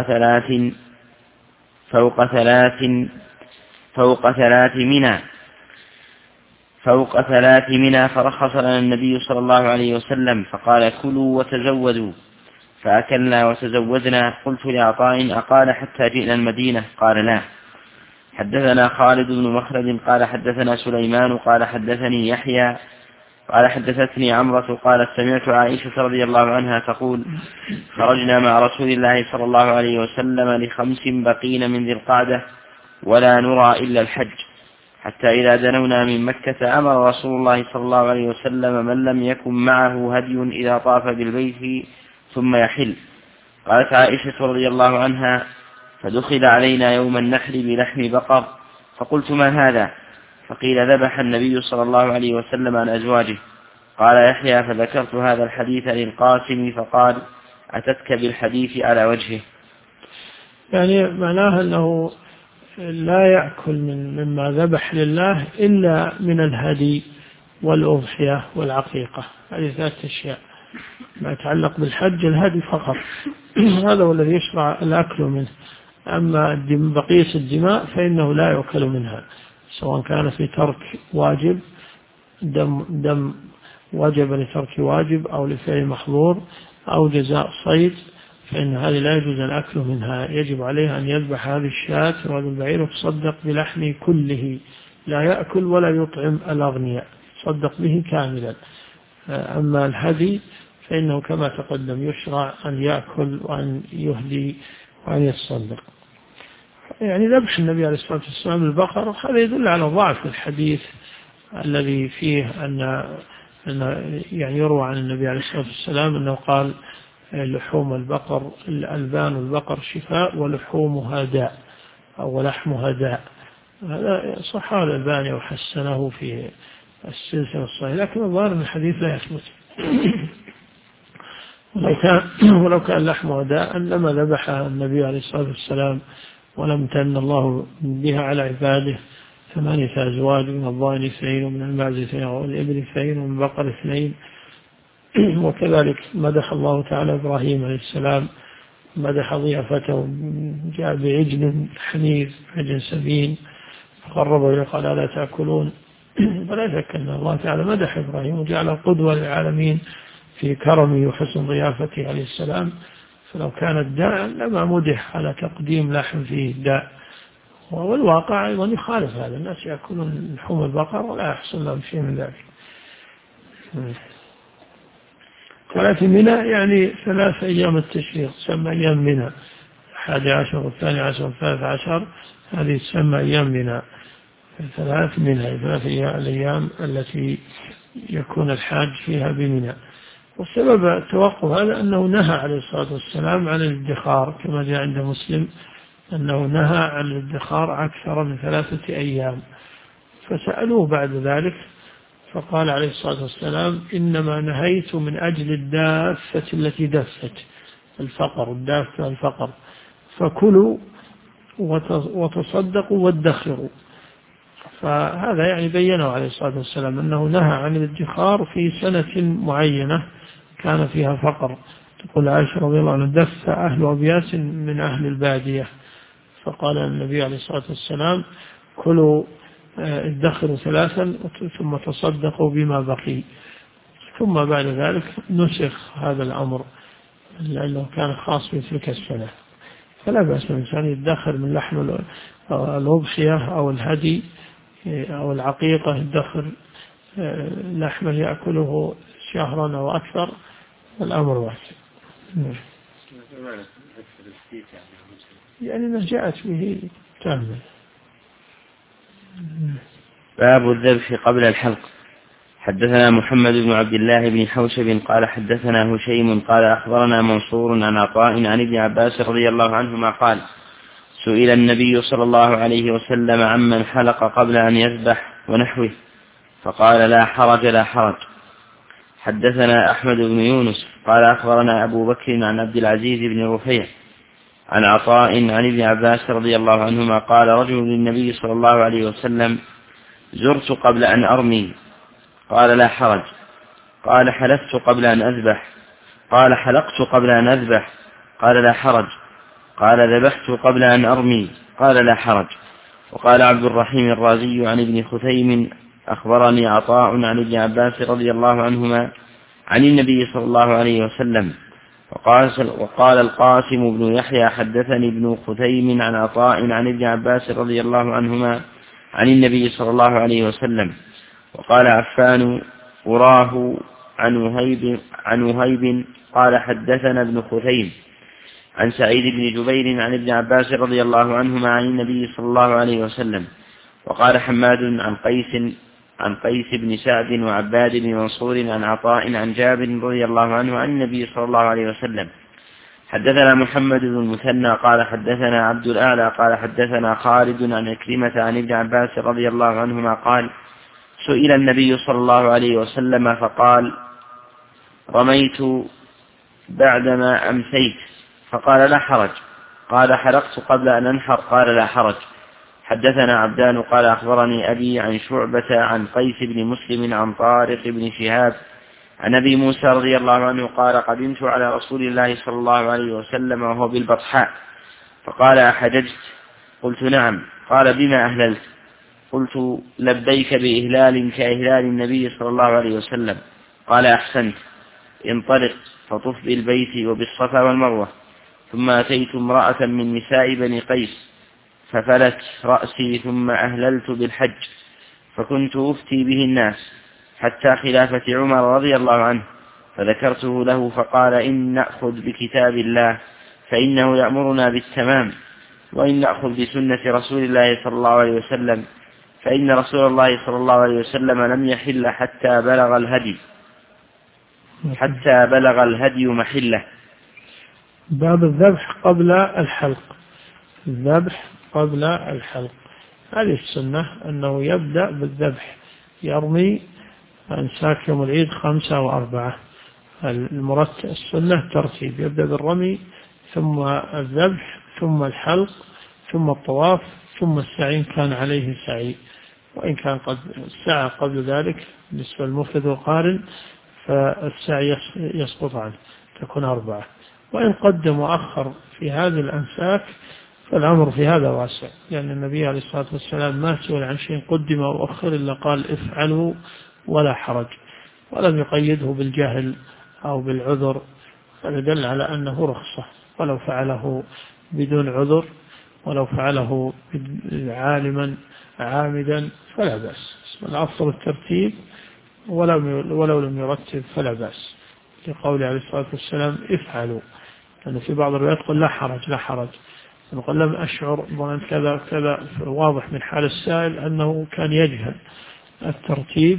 فوق ثلاث منا، فرخص لنا النبي صلى الله عليه وسلم فقال: كلوا وتزودوا، فأكلنا وتزودنا. قلت لعطاء: أقال حتى جئنا المدينة؟ قال: لا. حدثنا خالد بن مخلد قال حدثنا سليمان قال حدثني يحيى قال حدثتني عمرة قالت: سمعت عائشة رضي الله عنها تقول: خرجنا مع رسول الله صلى الله عليه وسلم ل5 بقين من ذي القعدة ولا نرى إلا الحج، حتى إذا دنونا من مكة أمر رسول الله صلى الله عليه وسلم من لم يكن معه هدي إذا طاف بالبيت ثم يحل. قالت عائشة رضي الله عنها: فدخل علينا يوم النحر بلحم بقر، فقلت: ما هذا؟ فقيل: ذبح النبي صلى الله عليه وسلم عن أزواجه. قال يحيى: فذكرت هذا الحديث للقاسم فقال: أتتك بالحديث على وجهه. يعني معناه أنه لا يأكل مما ذبح لله إلا من الهدي والأضحية والعقيقة، هذه 3 أشياء. ما يتعلق بالحج الهدي فقط، هذا هو الذي يشرع الأكل منه. أما بقية الدماء فإنه لا يأكل منها، سواء كان في ترك واجب، دم وجب لترك واجب أو لفعل محظور أو جزاء صيد، فإن هذه لا يجوز الأكل منها. يجب عليه أن يذبح هذه الشاة وهذا البعير وتصدق بلحمه كله، لا يأكل ولا يطعم الأغنياء، تصدق به كاملا. أما الهدي فإنه كما تقدم يشرع أن يأكل وأن يهدي وأن يتصدق. يعني ذبح النبي عليه الصلاة والسلام البقر هذا يدل على ضعف الحديث الذي فيه أن يعني يروى عن النبي عليه الصلاة والسلام أنه قال: لحوم البقر الألبان البقر شفاء ولحومها داء أو لحمها داء. هذا صححه الألباني وحسنه في السلسلة الصحيحة، لكن الظاهر أن الحديث لا يثبت. ولو كان لحمها داء لما ذبحها النبي عليه الصلاة والسلام، ولم تن الله بها على عباده 8 أزواج، من الضأن 2 ومن المعز 2 والإبل 2 ومن بقر 2. وكذلك مدح الله تعالى إبراهيم عليه السلام، مدح ضيافته، جاء بعجل حنيذ، عجل سمين، فقربه إليه قال: ألا تأكلون؟ فلا شك أن الله تعالى مدح إبراهيم وجعله قدوة للعالمين في كرمه وحسن ضيافته عليه السلام. فلو كانت داء لما مدح على تقديم لحم فيه داء. والواقع أيضا يخالف هذا، الناس يأكلون لحوم البقر ولا يحصل لهم شيء من ذلك. 3 منى يعني 3 أيام التشريق تسمى أيام منى، 11 والثاني عشر والثالث عشر، هذه تسمى أيام منى. 3 منى 3 الأيام التي يكون الحاج فيها بمنى. والسبب التوقف هذا أنه نهى عليه الصلاة والسلام عن الادخار، كما جاء عند مسلم أنه نهى عن الادخار أكثر من 3 أيام. فسألوه بعد ذلك فقال عليه الصلاة والسلام إنما نهيت من أجل الدافة التي دفت الفقر، الدافة الفقر، فكلوا وتصدقوا وادخروا. فهذا يعني بينه عليه الصلاة والسلام أنه نهى عن الادخار في سنة معينة كان فيها فقر. تقول عائشة رضي الله عنها دف أهل أبياس من أهل البادية، فقال النبي عليه الصلاة والسلام كلوا ادخروا 3 ثم تصدقوا بما بقي. ثم بعد ذلك نسخ هذا الأمر لأنه كان خاص بتلك السنة. فلا بأس الإنسان يدخر من لحم الأضحية أو الهدي أو العقيقة، يدخر لحما يأكله شهرا أو أكثر، الأمر واسع. يعني ما جاءت به تامة. باب الذبح قبل الحلق. حدثنا محمد بن عبد الله بن حوشب قال حدثنا هشيم قال أخبرنا منصور عن عطاء عن ابن عباس رضي الله عنهما قال سئل النبي صلى الله عليه وسلم عمن حلق قبل أن يذبح ونحوه فقال لا حرج لا حرج. حدثنا أحمد بن يونس قال أخبرنا أبو بكر عن عبد العزيز بن رفيع عن عطاء عن ابن عباس رضي الله عنهما قال رجل للنبي صلى الله عليه وسلم زرت قبل أن أرمي قال لا حرج. قال حلفت قبل أن أذبح قال حلقت قبل أن أذبح قال لا حرج. قال ذبحت قبل أن أرمي قال لا حرج. وقال عبد الرحيم الرازي عن ابن خثيم أخبرني عطاء عن ابن عباس رضي الله عنهما عن النبي صلى الله عليه وسلم. وقال القاسم بن يحيى حدثني ابن خثيم عن عطاء عن ابن عباس رضي الله عنهما عن النبي صلى الله عليه وسلم. وقال عفان أراه عن وهيب قال حدثنا ابن خثيم عن سعيد بن جبير عن ابن عباس رضي الله عنهما عن النبي صلى الله عليه وسلم. وقال حماد عن قيس بن سعد وعباد بن منصور عن عطاء عن جابر رضي الله عنه عن النبي صلى الله عليه وسلم. حدثنا محمد بن المثنى قال حدثنا عبد الأعلى قال حدثنا خالد عن عكرمة عن ابن عباس رضي الله عنهما قال سئل النبي صلى الله عليه وسلم فقال رميت بعدما أمسيت فقال لا حرج. قال حلقت قبل أن أنحر قال لا حرج. حدثنا عبدان قال أخبرني أبي عن شعبة عن قيس بن مسلم عن طارق بن شهاب عن أبي موسى رضي الله عنه قال قدمت على رسول الله صلى الله عليه وسلم وهو بالبطحاء فقال أحججت؟ قلت نعم. قال بما أهللت؟ قلت لبيك بإهلال كإهلال النبي صلى الله عليه وسلم. قال أحسنت، انطلق فطف بالبيت وبالصفا والمروة. ثم أتيت امرأة من نساء بني قيس ففلت رأسي ثم أهللت بالحج فكنت أفتي به الناس حتى خلافة عمر رضي الله عنه فذكرته له فقال إن نأخذ بكتاب الله فإنه يأمرنا بالتمام وإن نأخذ بسنة رسول الله صلى الله عليه وسلم فإن رسول الله صلى الله عليه وسلم لم يحل حتى بلغ الهدي محله. باب الذبح قبل الحلق. الذبح قبل الحلق هذه السنة أنه يبدأ بالذبح، يرمي أنساك يوم العيد 5 و4. المرتب السنة ترتيب، يبدأ بالرمي ثم الذبح ثم الحلق ثم الطواف ثم السعي كان عليه سعي، وإن كان قد سعى قبل ذلك بالنسبة للمفرد والقارن فالسعي يسقط عنه تكون 4. وإن قدم وأخر في هذه الأنساك فالأمر في هذا واسع، لأن النبي عليه الصلاة والسلام ما سئل عن شيء قدم وأخر إلا قال افعلوا ولا حرج، ولم يقيده بالجهل أو بالعذر، فدل على أنه رخصة، ولو فعله بدون عذر ولو فعله عالما عامدا فلا بأس. الأفضل الترتيب ولو لم يرتب فلا بأس، لقول عليه الصلاة والسلام افعلوا، لأن في بعض الروايات قل لا حرج لا حرج، قال لم أشعر ظننت كذا كذا. واضح من حال السائل أنه كان يجهل الترتيب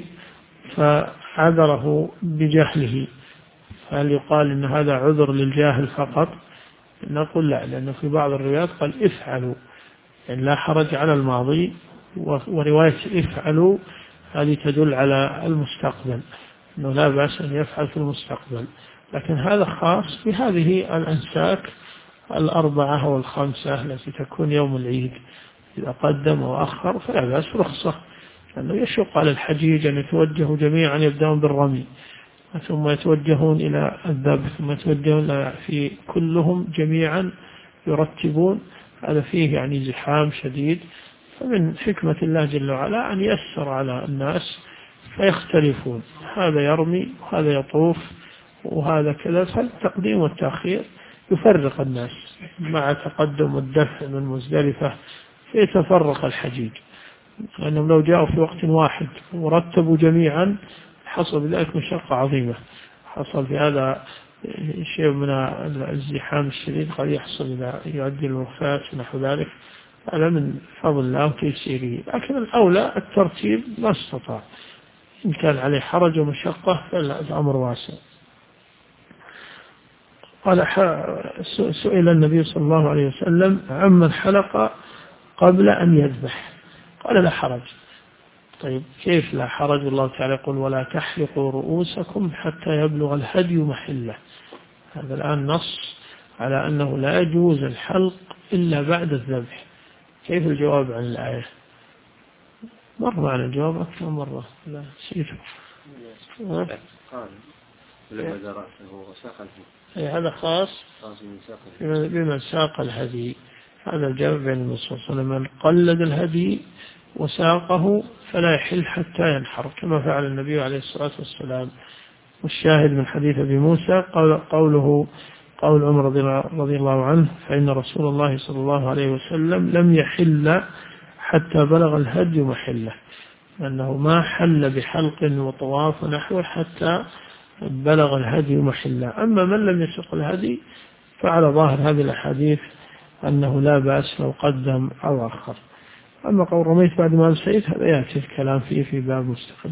فعذره بجهله، فهل يقال إن هذا عذر للجاهل فقط؟ نقول لا، لأنه في بعض الروايات قال افعلوا، يعني لا حرج على الماضي، ورواية افعلوا هذه تدل على المستقبل، أنه لا بأس أن يفعل في المستقبل. لكن هذا خاص بهذه الأنساك 4 أو 5 التي تكون يوم العيد، إذا قدم وأخر فلا بأس، رخصة، لأنه يشق على الحجيج أن يتوجهوا جميعا يبدأون بالرمي ثم يتوجهون إلى الذبح ثم يتوجهون في كلهم جميعا يرتبون، هذا فيه يعني زحام شديد. فمن حكمة الله جل وعلا أن يسر على الناس فيختلفون، هذا يرمي وهذا يطوف وهذا كذا، فالتقديم والتأخير يفرق الناس مع تقدم الدفع من مزدلفة فيتفرق الحجيج، لأنهم لو جاءوا في وقت واحد ورتبوا جميعا حصل بذلك مشقة عظيمة، حصل في هذا شيء من الزحام الشديد قد يحصل إذا يؤدي الوفاة ونحو ذلك، هذا من فضل الله وتيسيره. لكن الأولى الترتيب ما استطاع، إن كان عليه حرج ومشقة فالأمر واسع. قال سئل النبي صلى الله عليه وسلم عمن حلق قبل أن يذبح، قال لا حرج. طيب كيف لا حرج؟ والله تعالى يقول ولا تحلقوا رؤوسكم حتى يبلغ الهدي محله. هذا الآن نص على أنه لا يجوز الحلق إلا بعد الذبح. كيف الجواب عن الآية؟ مر معنا الجواب أكثر مرة، لا نسيته. هذا خاص بمن ساق الهدي، هذا الجواب بين النصوص، من قلد الهدي وساقه فلا يحل حتى ينحر كما فعل النبي عليه الصلاة والسلام. والشاهد من حديث أبي موسى قول عمر رضي الله عنه فإن رسول الله صلى الله عليه وسلم لم يحل حتى بلغ الهدي محله، أنه ما حل بحلق وطواف ونحوه حتى بلغ الهدي محله. أما من لم يسق الهدي فعلى ظاهر هذه الأحاديث أنه لا بأس لو قدم أو أخر. أما قول رميت بعد ما أمسيت هذا يأتي الكلام فيه في باب مستقل.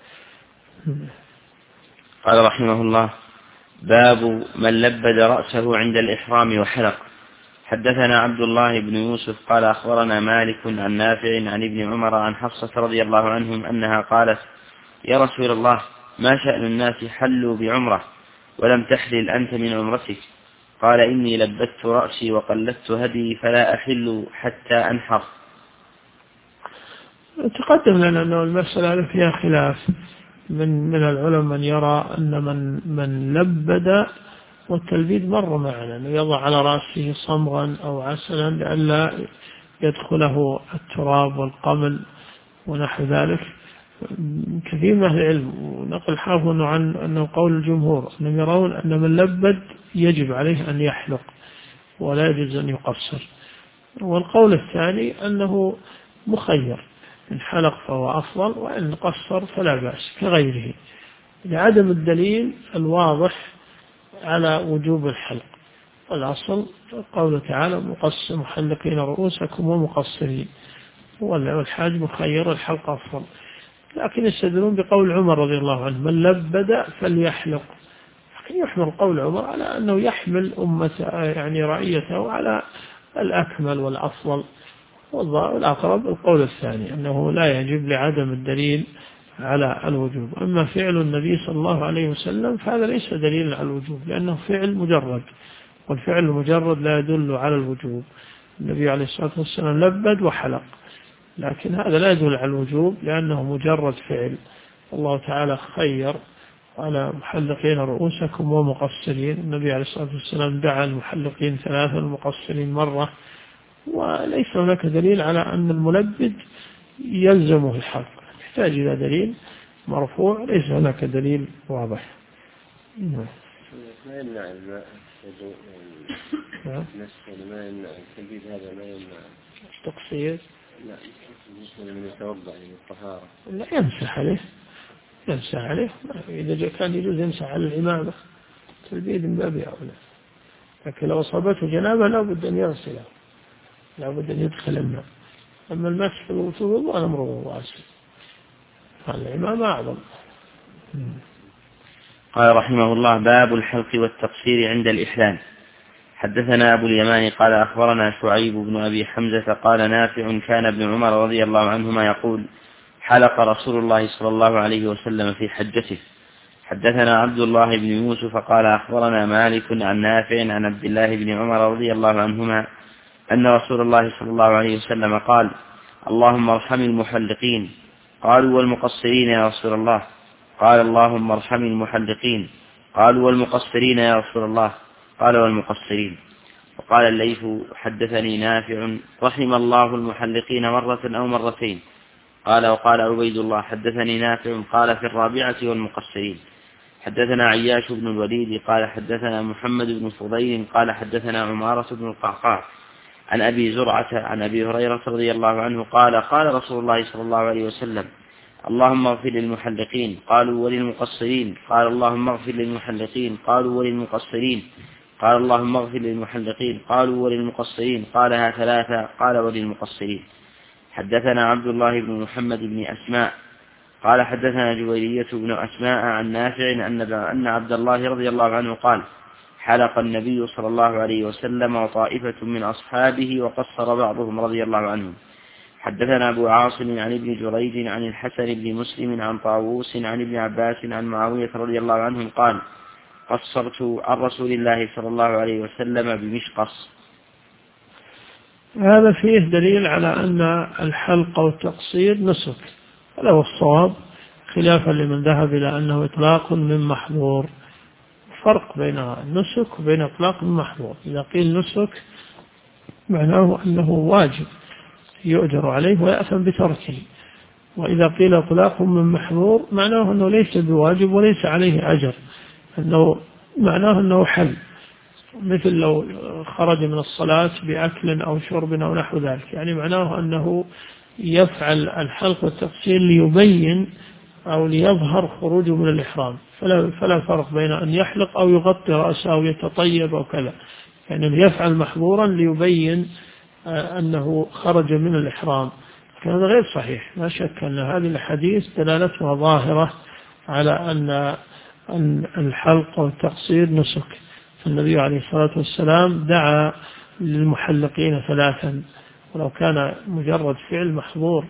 قال رحمه الله باب من لبد رأسه عند الإحرام وحلق. حدثنا عبد الله بن يوسف قال أخبرنا مالك عن نافع عن ابن عمر عن حفصة رضي الله عنهم أنها قالت يا رسول الله ما شأن الناس حلوا بعمرة ولم تحلل أنت من عمرتك؟ قال إني لبدت رأسي وقلدت هدي فلا أحل حتى أنحر. تقدم لنا أن المسألة فيها خلاف من العلماء من يرى أن من لبد، والتلبيد مر معنا أنه يضع على رأسه صمغا أو عسلا لئلا يدخله التراب والقمل ونحو ذلك. كثير من أهل العلم ونقل حافظ عن أنه قول الجمهور أنهم يرون أن من لبد يجب عليه أن يحلق ولا يجوز أن يقصر. والقول الثاني أنه مخير، إن حلق فهو أفضل وإن قصر فلا بأس كغيره، لعدم الدليل الواضح على وجوب الحلق. والأصل قوله تعالى محلقين رؤوسكم ومقصرين، والحاج مخير الحلق أفضل. لكن يستدلون بقول عمر رضي الله عنه من لبد فليحلق، لكن يحمل قول عمر على أنه يحمل يعني رعيته على الأكمل والأفضل، والأقرب القول الثاني أنه لا يجب لعدم الدليل على الوجوب. أما فعل النبي صلى الله عليه وسلم فهذا ليس دليل على الوجوب، لأنه فعل مجرد، والفعل المجرد لا يدل على الوجوب. النبي عليه الصلاة والسلام لبد وحلق، لكن هذا لا يدل على الوجوب لأنه مجرد فعل. الله تعالى خير على محلقين رؤوسكم ومقصرين، النبي عليه الصلاة والسلام دعا المحلقين 3 والمقصرين مرة، وليس هناك دليل على أن الملبد يلزمه الحلق، يحتاج إلى دليل مرفوع، ليس هناك دليل واضح. ما يمنع الماء ما يمنع التلبيد، هذا ما يمنع التقصير. لا من يتوضأ من الطهارة لا يمسح عليه إذا كان يجوز يمسح على العمامة، تلبيد من باب أولى. لكن لو أصابته جنابة لا بد أن يغسله، لا بد أن يدخل الماء. أما المسح في الوضوء أمره واسع، العمامة أعظم. قال رحمه الله باب الحلق والتقصير عند الإحلام. حدثنا أبو اليمان قال أخبرنا شعيب بن أبي حمزة قال نافع كان ابن عمر رضي الله عنهما يقول حلق رسول الله صلى الله عليه وسلم في حجته. حدثنا عبد الله بن يوسف قال أخبرنا مالك عن نافع عن عبد الله بن عمر رضي الله عنهما أن رسول الله صلى الله عليه وسلم قال: اللهم ارحم المحلقين. قالوا: والمقصرين يا رسول الله؟ قال: اللهم ارحم المحلقين. قالوا: والمقصرين يا رسول الله؟ قال: والمقصرين. وقال الليث: حدثني نافع رحم الله المحلقين مرة أو مرتين. قال: وقال عبيد الله: حدثني نافع قال في الرابعة والمقصرين. حدثنا عياش بن الوليد قال حدثنا محمد بن فضيل قال حدثنا عمارة بن القعقاع عن أبي زرعة عن أبي هريرة رضي الله عنه قال: قال رسول الله صلى الله عليه وسلم: اللهم اغفر للمحلقين. قالوا: وللمقصرين؟ قال: اللهم اغفر للمحلقين. قالوا: وللمقصرين؟ قال: اللهم اغفر للمحلقين. قالوا: وللمقصرين؟ قالها ثلاثة. قال: وللمقصرين. حدثنا عبد الله بن محمد بن أسماء قال حدثنا جويرية بن أسماء عن نافع أن عبد الله رضي الله عنه قال: حلق النبي صلى الله عليه وسلم وطائفة من أصحابه وقصر بعضهم رضي الله عنهم. حدثنا أبو عاصم عن ابن جريج عن الحسن بن مسلم عن طاووس عن ابن عباس عن معاوية رضي الله عنهم قال: قصرت عن رسول الله صلى الله عليه وسلم بمشقص. هذا فيه دليل على أن الحلق والتقصير نسك، هذا هو الصواب، خلافا لمن ذهب إلى أنه إطلاق من محظور. فرق بين النسك وبين إطلاق من محظور. إذا قيل نسك معناه أنه واجب يؤجر عليه ويأثم بتركه، وإذا قيل إطلاق من محظور معناه أنه ليس بواجب وليس عليه أجر، معناه أنه حل، مثل لو خرج من الصلاة بأكل أو شرب أو نحو ذلك، يعني معناه أنه يفعل الحلق والتقصير ليبين أو ليظهر خروجه من الإحرام، فلا فرق بين أن يحلق أو يغطي رأسه أو يتطيب أو كذا، يعني يفعل محظورا ليبين أنه خرج من الإحرام. هذا غير صحيح، لا شك أن هذه الحديث دلالتها ظاهرة على أن الحلق والتقصير نسك. فالنبي عليه الصلاة والسلام دعا للمحلقين ثلاثا، ولو كان مجرد فعل محظور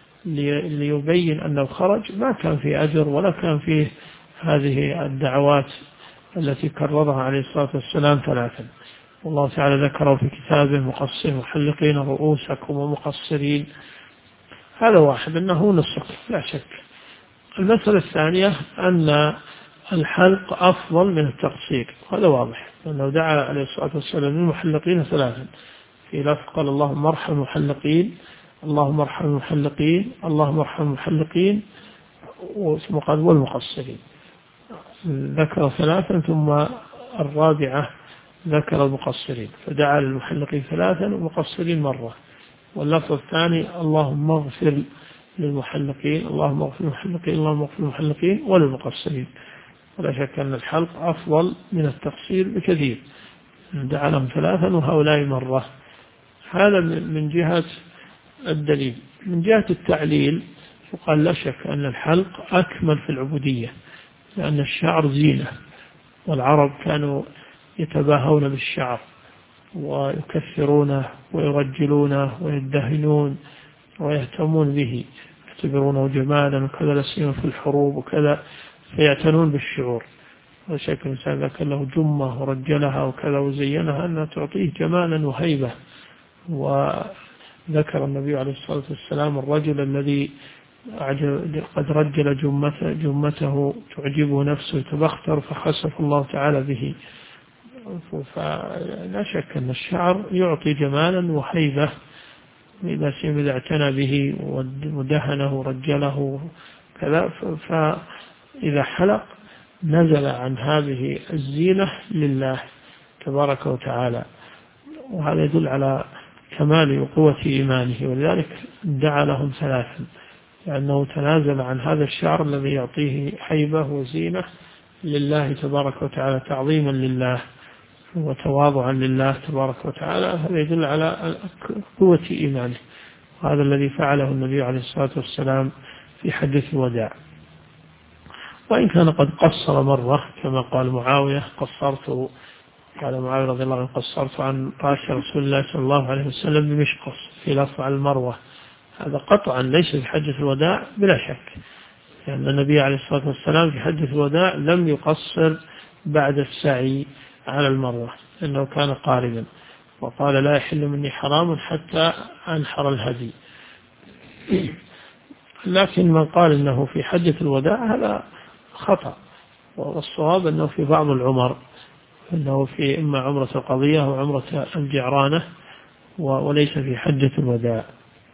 ليبين أنه خرج ما كان فيه أجر ولا كان فيه هذه الدعوات التي كررها عليه الصلاة والسلام ثلاثا. والله تعالى ذكره في كتابه: مقصر محلقين رؤوسكم ومقصرين. هذا واحد، أنه نسك لا شك. المسألة الثانية أن الحلق أفضل من التقصير، هذا واضح، لأنه دعا عليه الصلاة والسلام للمحلقين ثلاثا، في لفظ قال: اللهم ارحم المحلقين، اللهم ارحم المحلقين، اللهم ارحم المحلقين، ثم قال: والمقصرين. ذكر ثلاثا ثم الرابعة ذكر المقصرين، فدعا للمحلقين ثلاثا والمقصرين مرة. واللفظ الثاني: اللهم اغفر للمحلقين، اللهم اغفر للمحلقين، اللهم اغفر للمحلقين وللمقصرين. ولا شك أن الحلق أفضل من التقصير بكثير، دعا لهم ثلاثا وهؤلاء مرة. هذا من جهة الدليل. من جهة التعليل فقال: لا شك أن الحلق أكمل في العبودية، لأن الشعر زينة، والعرب كانوا يتباهون بالشعر ويكثرونه ويرجلونه ويدهنون ويهتمون به، يعتبرونه جمالا وكذا، لسيما في الحروب وكذا، فيعتنون بالشعور. وشكل الإنسان إذا كان له جمة ورجلها وكذا وزينها أنها تعطيه جمالا وهيبة. وذكر النبي عليه الصلاة والسلام الرجل الذي قد رجل جمته تعجبه نفسه يتبختر فخسف الله تعالى به. فلا شك أن الشعر يعطي جمالا وهيبة، إذا اعتنى به ودهنه ورجله كذا، فإذا حلق نزل عن هذه الزينة لله تبارك وتعالى، وهذا يدل على كمال وقوة إيمانه. ولذلك دعا لهم ثلاثا، لأنه تنازل عن هذا الشعر الذي يعطيه حيبة وزينة لله تبارك وتعالى، تعظيما لله وتواضعا لله تبارك وتعالى. هذا يدل على قوة إيمانه، وهذا الذي فعله النبي عليه الصلاة والسلام في حديث الوداع. وإن كان قد قصر مرة كما قال معاوية: قال معاوية رضي الله عنه: قصرت عن راس رسول الله صلى الله عليه وسلم بمشقص، في لفظ على المروة، هذا قطعا ليس في حجة الوداع بلا شك، لأن النبي عليه الصلاة والسلام في حجة الوداع لم يقصر بعد السعي على المروة، إنه كان قاربا وقال لا يحل مني حرام حتى أنحر الهدي. لكن من قال إنه في حجة الوداع هذا خطأ، والصواب أنه في بعض العمر، أنه في إما عمرة القضية أو عمرة الجعرانة، وليس في حجة الوداع.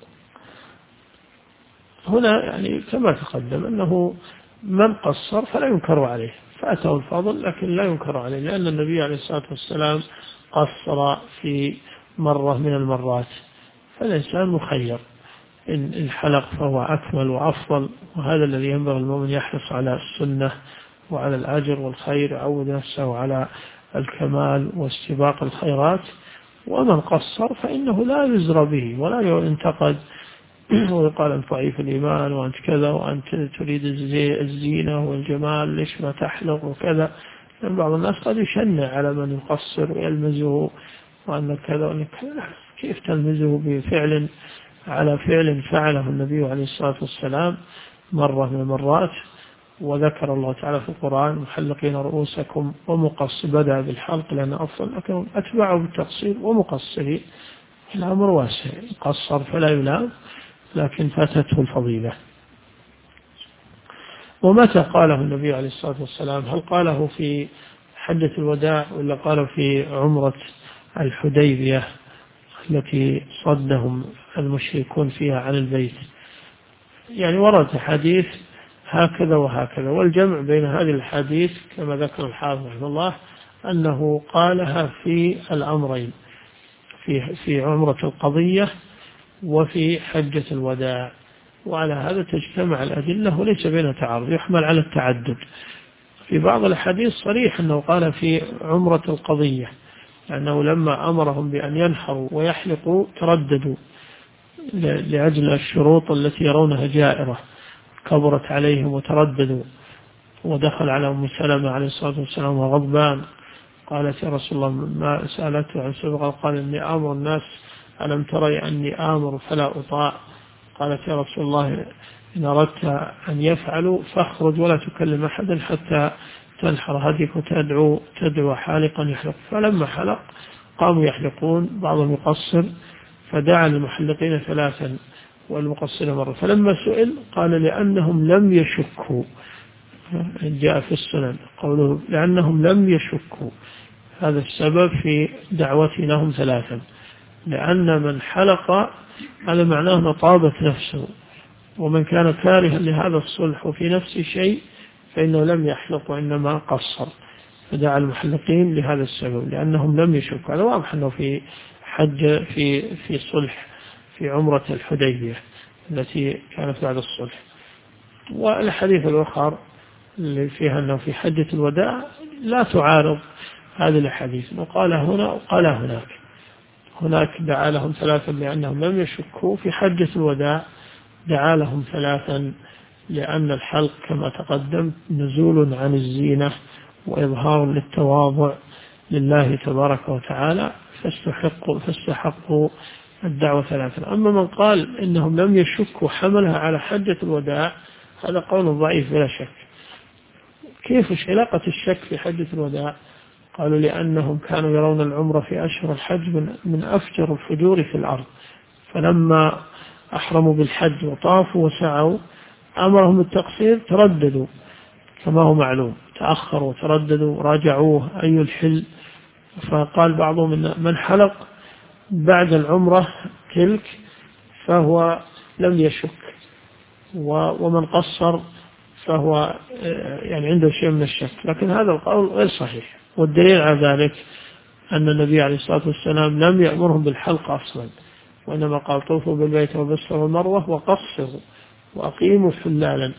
هنا يعني كما تقدم أنه من قصر فلا ينكر عليه، فأتاه الفضل لكن لا ينكر عليه، لأن النبي عليه الصلاة والسلام قصر في مرة من المرات، فالإنسان مخير، إن حلق فهو أكمل وأفضل، وهذا الذي ينبغي المؤمن يحرص على السنة وعلى الأجر والخير، يعود نفسه على الكمال واستباق الخيرات. ومن قصر فإنه لا يزرى به ولا ينتقد ويقال أنت ضعيف الإيمان وأنت كذا وأنت تريد الزينة والجمال ليش ما تحلق وكذا. لأن بعض الناس قد يشنع على من يقصر ويلمزه وأنك كذا وأنك كذا، كيف تلمزه بفعل على فعل فعله النبي عليه الصلاة والسلام مرة من المرات. وذكر الله تعالى في القرآن محلقين رؤوسكم ومقصر، بدأ بالحلق لأن أفضل، لكن أتبعه بالتقصير ومقصرين، الأمر واسع، قصر فلا يلام لكن فاتته الفضيلة. ومتى قاله النبي عليه الصلاة والسلام؟ هل قاله في حجة الوداع ولا قاله في عمرة الحديبية التي صدهم المشركون فيها عن البيت؟ يعني ورد حديث هكذا وهكذا، والجمع بين هذه الحديث كما ذكر الحافظ رحمه الله أنه قالها في الأمرين، في عمرة القضية وفي حجة الوداع، وعلى هذا تجتمع الأدلة وليس بين تعارض، يحمل على التعدد. في بعض الحديث صريح أنه قال في عمرة القضية، لأنه لما أمرهم بأن ينحروا ويحلقوا ترددوا لأجل الشروط التي يرونها جائرة، كبرت عليهم وترددوا. ودخل على أم سلمة عليه الصلاة والسلام وغضبان، قالت يا رسول الله ما سألته عن سبق، قال إني آمر الناس ألم تري أني آمر فلا أطاع. قالت يا رسول الله إن أردت أن يفعلوا فاخرج ولا تكلم أحدا حتى تنحر هديك تدعو حالقا يحلق. فلما حلق قاموا يحلقون، بعضهم يقصر، فدعا المحلقين ثلاثا والمقصر مرة. فلما سئل قال لأنهم لم يشكوا، جاء في السنن قوله لأنهم لم يشكوا، هذا السبب في دعوتي لهم ثلاثا، لأن من حلق هذا معناه أنه طابت نفسه، ومن كان كارها لهذا الصلح وفي نفس شيء فإنه لم يحلق وإنما قصر. فدعا المحلقين لهذا السبب لأنهم لم يشكوا. هذا واضح أنه في حج في صلح في عمرة الحديبية التي كانت بعد الصلح. والحديث الآخر اللي فيها أنه في حجة الوداع لا تعارض هذه الحديث، وقال هنا وقال هناك دعا لهم ثلاثا لأنهم لم يشكوا، في حجة الوداع دعا لهم ثلاثا لأن الحلق كما تقدم نزول عن الزينة وإظهار للتواضع لله تبارك وتعالى، فاستحقوا الدعوة ثلاثا. أما من قال إنهم لم يشكوا حملها على حجة الوداع، هذا قول ضعيف بلا شك. كيف علاقة الشك في حجة الوداع؟ قالوا لأنهم كانوا يرون العمرة في أشهر الحج من أفجر الفجور في الأرض، فلما أحرموا بالحج وطافوا وسعوا أمرهم بالتقصير، ترددوا كما هو معلوم، تأخروا وترددوا راجعوه أي الحل. فقال بعضهم إن من حلق بعد العمرة تلك فهو لم يشك، ومن قصر فهو يعني عنده شيء من الشك. لكن هذا القول غير صحيح، والدليل على ذلك أن النبي عليه الصلاة والسلام لم يأمرهم بالحلق أصلا، وإنما قال طوفوا بالبيت والبصر والمروة وقصروا وأقيموا حلالا،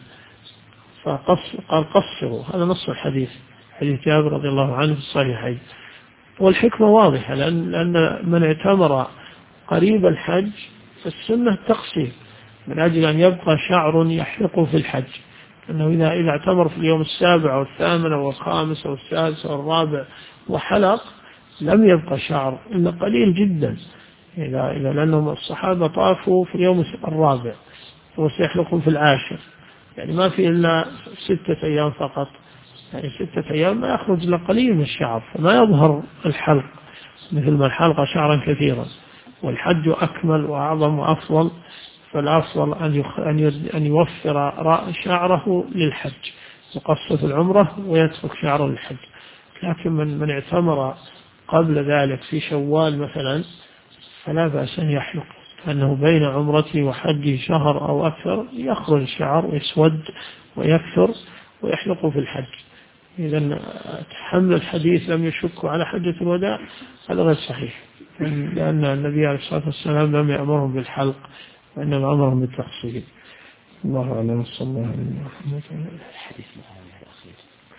فقال قصروا. هذا نص الحديث، حديث جابر رضي الله عنه في الصحيحين. والحكمة واضحة، لأن من اعتمر قريب الحج فالسنة التقصير من أجل أن يبقى شعر يحلقه في الحج، أنه إذا اعتمر في اليوم السابع والثامن والخامس والسادس والرابع وحلق لم يبقى شعر إلا قليل جدا، إذا لأنهم الصحابة طافوا في اليوم الرابع وسيحلقون في العاشر، يعني ما في إلا 6 أيام فقط، يعني 6 أيام ما يخرج إلا قليل من الشعر، فما يظهر الحلق مثل ما الحلق شعرا كثيرا، والحج أكمل وأعظم وأفضل، فالأفضل أن يوفر شعره للحج، يقص في العمرة ويترك شعره للحج. لكن من اعتمر قبل ذلك في شوال مثلا فلا بأس أن يحلق، لأنه بين عمرته وحجه شهر أو أكثر يخرج الشعر ويسود ويكثر ويحلق في الحج. إذن حمل الحديث لم يشك على حجة الوداع هذا غير صحيح، لأن النبي عليه الصلاة والسلام لم يأمرهم بالحلق وإنما أمرهم بالتقصير. الله أعلم. صلى الله عليه وسلم. الحديث الأخير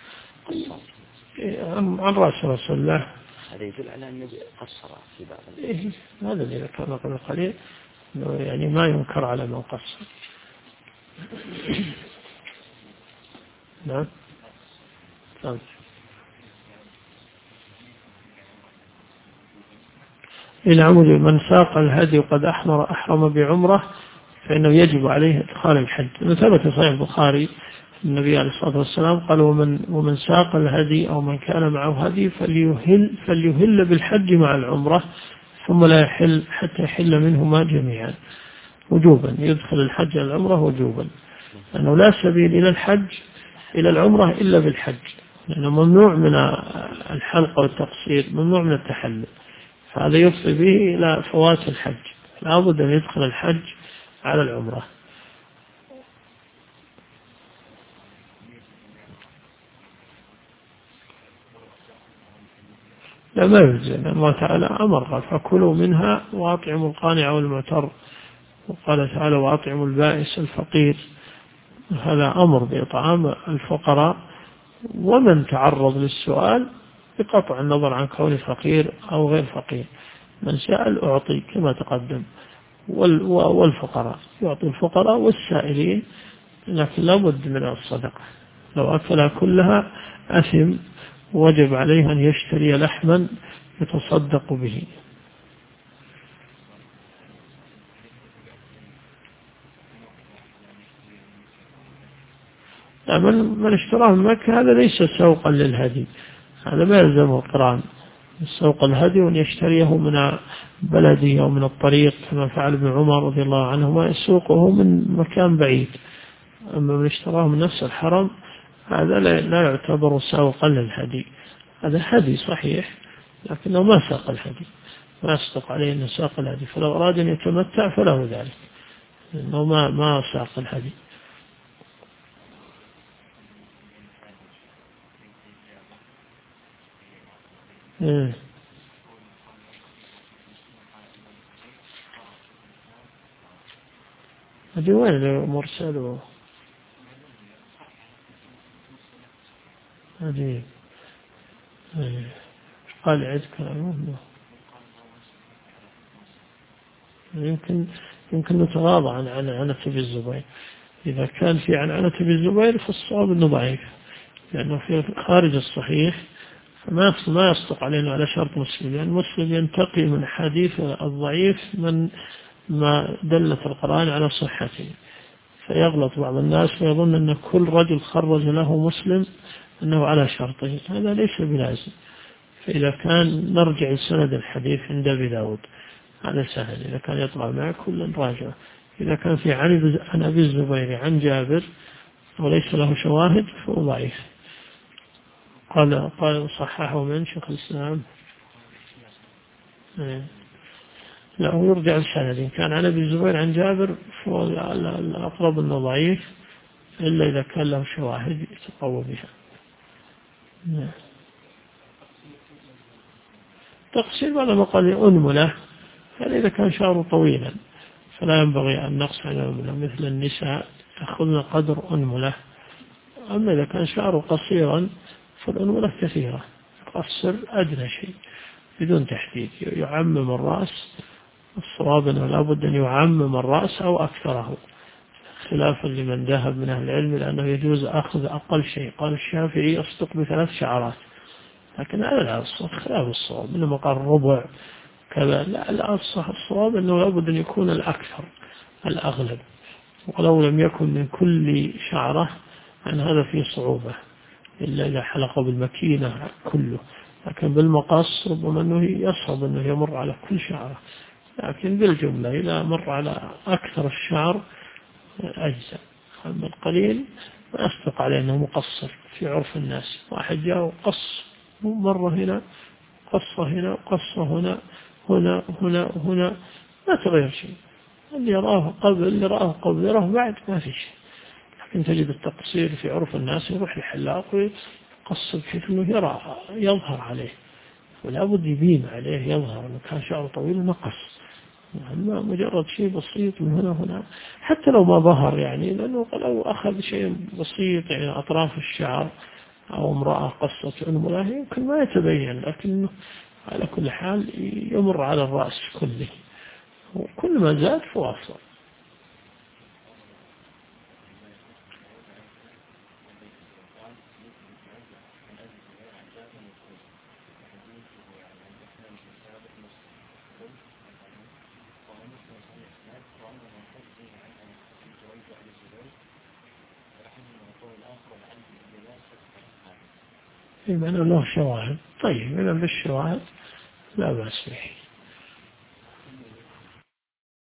عن رسول الله هذا يدل على أن النبي قصر في بعض هذا الذي ذكرنا قبل قليل، يعني ما ينكر على من قصر. نعم. إن عمد من ساق الهدي وقد أحرم بعمرة فإنه يجب عليه إدخال الحج. ثبت صحيح البخاري النبي عليه الصلاة والسلام قال ومن ساق الهدي أو من كان معه هدي فليهل بالحج مع العمرة ثم لا يحل حتى يحل منهما جميعا وجوبا، يدخل الحج على العمرة وجوبا، لأنه لا سبيل إلى الحج إلى العمرة إلا بالحج، لأنه ممنوع من الحلق والتقصير، ممنوع من التحلل، فهذا يفضي به إلى فوات الحج، لا بد أن يدخل الحج على العمرة. لا ما يلزم، الله تعالى أمر قال فكلوا منها وأطعموا القانع والمعتر، وقال تعالى وأطعموا البائس الفقير، هذا أمر بإطعام الفقراء، ومن تعرض للسؤال بقطع النظر عن كونه فقير أو غير فقير، من سأل أعطي كما تقدم، والفقراء يعطي الفقراء والسائلين، لكن لا بد من الصدقة، لو أكلها كلها أثم وجب عليه أن يشتري لحما يتصدق به. من اشتراه من مكة هذا ليس سوقا للهدي، هذا ما يلزمه قران، السوق الهدي وأن يشتريه من بلده أو من الطريق كما فعل ابن عمر رضي الله عنهما، يسوقه من مكان بعيد. أما من اشتراه من نفس الحرم هذا لا يعتبر سوقا للهدي، هذا هدي صحيح لكنه ما ساق الهدي، ما يصدق عليه أنه ساق الهدي، فلو أراد أن يتمتع فله ذلك، لأنه ما ساق الهدي. هذه وين مرسل هذه قال عد كلامه، يمكن نتغاضى عن عنعنة بالزبير، إذا كان في عنعنة بالزبير فالصواب أنه ضعيف، لأنه في خارج الصحيح، فما يصدق علينا على شرط مسلم، لأن مسلم ينتقي من حديث الضعيف من ما دلت القرآن على صحته، فيغلط بعض الناس ويظن أن كل رجل خرج له مسلم أنه على شرطه، هذا ليس بلازم. فإذا كان نرجع لسند الحديث عند أبي داود هذا سهل، إذا كان يطلع معك كل راجع، إذا كان في عن أبي الزبير عن جابر وليس له شواهد فهو ضعيف. قال صححه من شيخ الإسلام، لا هو يرجع السند، إن كان عن أبي الزبير عن جابر فهو الأقرب أنه ضعيف، إلا إذا كان له شواهد يتقوى بها. تقصير بعد ما قال أنملة، يعني إذا كان شعره طويلا فلا ينبغي أن نقص على مثل النساء يأخذن قدر أنملة، أما إذا كان شعره قصيرا فالأنملة كثيرة، يقصر أدنى شيء بدون تحديد، يعمم الرأس، الصواب أنه لا بد أن يعمم الرأس أو أكثره، خلافا لمن ذهب من أهل العلم لأنه يجوز أخذ أقل شيء، قال الشافعي أصدق ب3 شعرات، لكن هذا لا خلاف الصواب، إنما قال ربع كذا. لا الصواب أنه لابد أن يكون الأكثر الأغلب، ولو لم يكن من كل شعرة عن هذا فيه صعوبة إلا إذا حلق بالمكينة كله، لكن بالمقص ربما أنه يصعب أنه يمر على كل شعرة، لكن بالجملة إذا مر على أكثر الشعر أجزاء. أما القليل ما أصدق عليه أنه مقصر في عرف الناس، واحد جاء وقص مرة هنا قصة هنا قصة هنا هنا هنا هنا ما تغير شيء، اللي يراه قبل اللي رآه قبل يراه بعد ما في شيء. لكن تجد التقصير في عرف الناس يروح لحلاق ويقص بحيث أنه يرى يظهر عليه، ولا بد يبين عليه يظهر أنه كان شعره طويل نقص، أما مجرد شيء بسيط من هنا هنا حتى لو ما ظهر يعني، لأنه لو أخذ شيء بسيط يعني أطراف الشعر أو امرأة قصت عنملها يمكن ما يتبين، لكنه على كل حال يمر على الرأس كله، وكل ما زاد فهو أفضل. إذا له شواهد، طيب إذا بالشواهد لا بأس به.